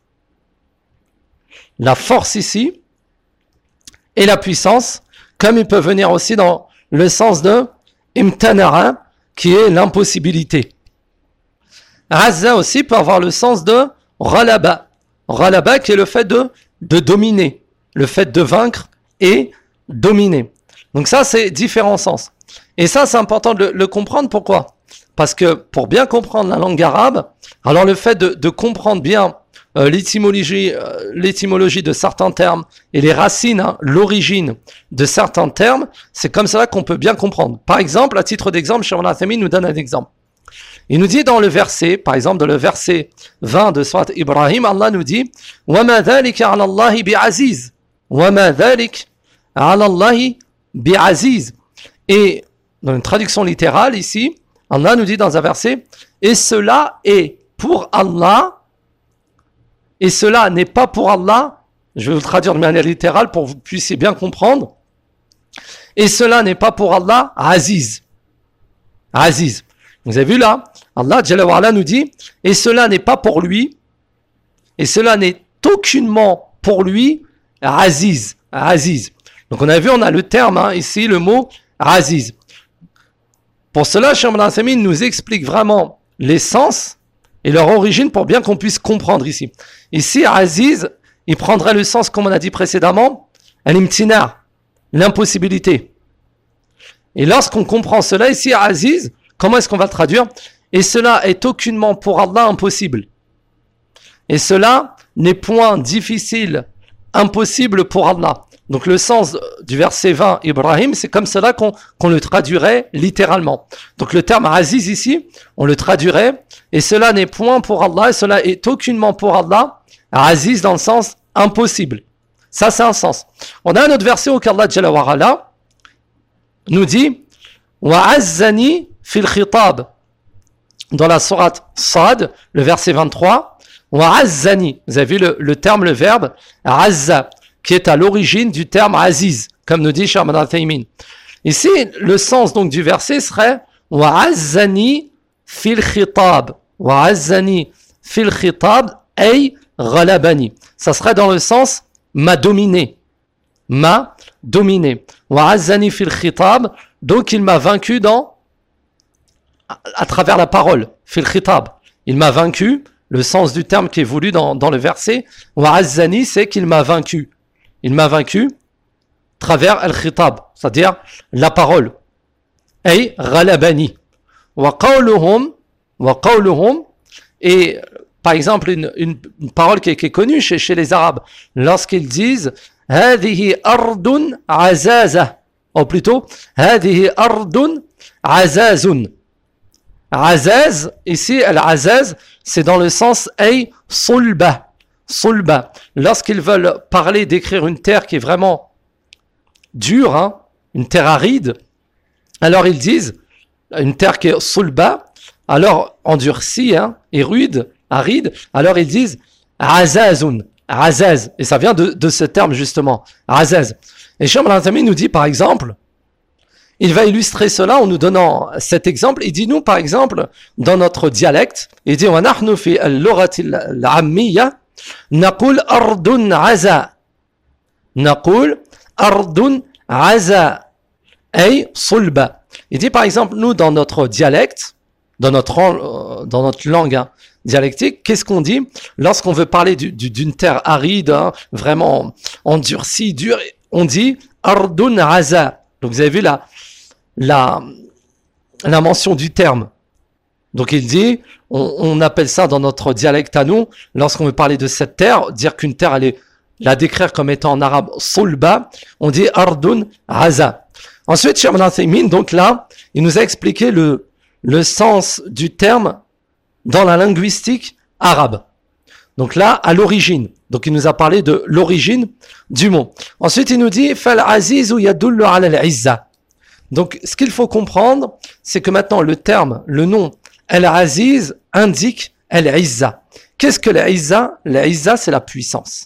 La force ici et la puissance, comme il peut venir aussi dans le sens de imtana'a, qui est l'impossibilité. Azza aussi peut avoir le sens de Ghalaba. Ghalaba qui est le fait de, de dominer, le fait de vaincre et dominer. Donc ça, c'est différents sens. Et ça, c'est important de le, le comprendre. Pourquoi ? parce que pour bien comprendre la langue arabe, alors le fait de, de comprendre bien euh, l'étymologie, euh, l'étymologie de certains termes et les racines, hein, l'origine de certains termes, c'est comme ça qu'on peut bien comprendre. Par exemple, à titre d'exemple, Cheikh Al-Athami nous donne un exemple. Il nous dit dans le verset, par exemple dans le verset vingt de Surat Ibrahim, Allah nous dit « وَمَا ذَلِكَ عَلَى اللَّهِ بِعَزِيزٍ » وَمَا ذَلِكَ عَلَى اللَّهِ بِعَزِيزٍ. Et dans une traduction littérale ici, Allah nous dit dans un verset « Et cela est pour Allah, et cela n'est pas pour Allah », je vais vous le traduire de manière littérale pour que vous puissiez bien comprendre, « Et cela n'est pas pour Allah, Aziz ». Aziz. Vous avez vu là, Allah Jalla wa Ala nous dit « Et cela n'est pas pour lui, et cela n'est aucunement pour lui, Aziz ». Aziz. Donc on a vu, on a le terme hein, ici, le mot Aziz. Pour cela, Cheikh Al-Athami nous explique vraiment les sens et leur origine pour bien qu'on puisse comprendre ici. Ici, Aziz, il prendrait le sens, comme on a dit précédemment, al-imtina, l'impossibilité. Et lorsqu'on comprend cela, ici, Aziz, comment est-ce qu'on va le traduire? Et cela est aucunement pour Allah impossible. Et cela n'est point difficile, impossible pour Allah. Donc le sens du verset vingt, Ibrahim, c'est comme cela qu'on, qu'on le traduirait littéralement. Donc le terme Aziz ici, on le traduirait, et cela n'est point pour Allah, et cela est aucunement pour Allah, Aziz dans le sens impossible. Ça c'est un sens. On a un autre verset où Allah Jalla wa Ala nous dit Wa'azzani fil khitab. Dans la sourate Sad, le verset vingt-trois, Wa'azzani. Vous avez vu le, le terme, le verbe Azza, qui est à l'origine du terme Aziz, comme nous dit Cheikh Al-Athami. Ici, le sens donc du verset serait Wa'azzani fil khitab. Wa'azzani fil khitab ay ghalabani. Ça serait dans le sens m'a dominé. M'a dominé. Wa'azzani fil khitab. Donc il m'a vaincu dans à travers la parole. Fil khitab. Il m'a vaincu. Le sens du terme qui est voulu dans, dans le verset. Wa'azzani, c'est qu'il m'a vaincu. Il m'a vaincu travers al-khitab, c'est-à-dire la parole. Ay ghalabani. Wa qawluhum, wa qawluhum, et par exemple une, une, une parole qui est, qui est connue chez, chez les Arabes, lorsqu'ils disent hadihi ardun azaza, ou plutôt hadihi ardun azazun. Azaz, ici al-azaz, c'est dans le sens ay sulba. Sulba. Lorsqu'ils veulent parler, décrire une terre qui est vraiment dure, hein, une terre aride, alors ils disent une terre qui est sulba, alors endurcie, hein, et rude, aride, alors ils disent azazun, azaz, et ça vient de, de ce terme justement, azaz. Et Cheikh Al-Athami nous dit par exemple, il va illustrer cela en nous donnant cet exemple. Il dit nous par exemple, dans notre dialecte, il dit wa nahnu fi al-lughati al-ammiyya نقول أرض عزا نقول أرض عزا أي صلبة. Il dit par exemple nous dans notre dialecte, dans notre, dans notre langue hein, dialectique, qu'est-ce qu'on dit lorsqu'on veut parler du, du, d'une terre aride, hein, vraiment endurcie, dure, on dit أرض عزا. Donc vous avez vu la, la, la mention du terme. Donc il dit, on, on appelle ça dans notre dialecte à nous, lorsqu'on veut parler de cette terre, dire qu'une terre, elle est, la décrire comme étant en arabe sulba, on dit ardun haza. Ensuite, Cheikh Al-Athami, donc là, il nous a expliqué le, le sens du terme dans la linguistique arabe. Donc là, à l'origine. Donc il nous a parlé de l'origine du mot. Ensuite, il nous dit, fal azizu yadullu ala al-izza. Donc ce qu'il faut comprendre, c'est que maintenant le terme, le nom Al-Aziz indique Al-Izza. Qu'est-ce que l'Izza? L'Izza, c'est la puissance.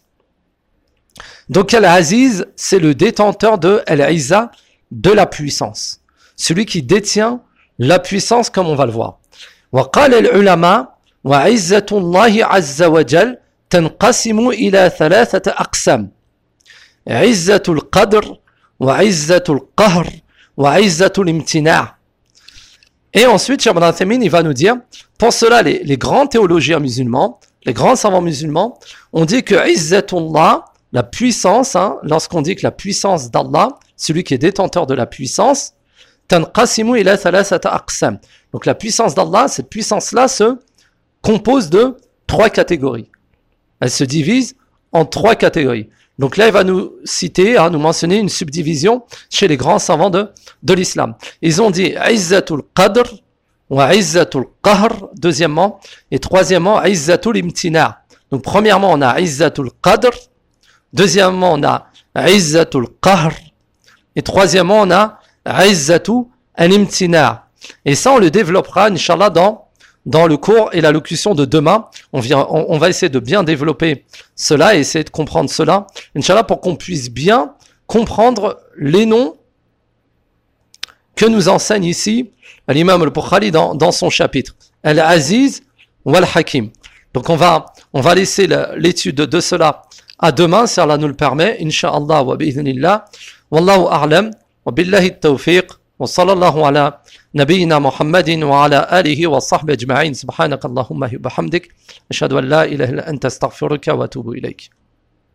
Donc Al-Aziz, c'est le détenteur de Al-Izza, de la puissance. Celui qui détient la puissance, comme on va le voir. وقال العلماء وعزة الله عز وجل تنقسم إلى ثلاثة أقسام. عزة القدر وعزة القهر وعزة الامتناع. Et ensuite, Cheikh Al-Athami, il va nous dire, pour cela, les, les grands théologiens musulmans, les grands savants musulmans, ont dit que Izzatullah, la puissance, hein, lorsqu'on dit que la puissance d'Allah, celui qui est détenteur de la puissance, تنقسم إلى ثلاثة أقسام. Donc la puissance d'Allah, cette puissance-là se compose de trois catégories. Elle se divise en trois catégories. Donc là, il va nous citer, hein, nous mentionner une subdivision chez les grands savants de, de l'islam. Ils ont dit Izzatul Qadr ou Izzatul Qahr, deuxièmement, et troisièmement, Izzatul Imtina'. Donc premièrement, on a Izzatul Qadr, deuxièmement, on a Izzatul Qahr, et troisièmement, on a Izzatul Imtina'. Et ça, on le développera, Inch'Allah, dans Dans le cours et l'allocution de demain. On, vient, on, on va essayer de bien développer cela et essayer de comprendre cela, Inch'Allah, pour qu'on puisse bien comprendre les noms que nous enseigne ici l'imam al-Bukhari dans, dans son chapitre. Al-Aziz ou Al-Hakim. Donc on va, on va laisser l'étude de cela à demain, si Allah nous le permet, Inch'Allah wa bi'idhnillah. Wallahu a'lam, wa billahi at-tawfiq. وصلى الله على نبينا محمد وعلى آله وصحبه أجمعين. سبحانك اللهم وبحمدك أشهد أن لا إله إلا أنت أستغفرك وأتوب إليك.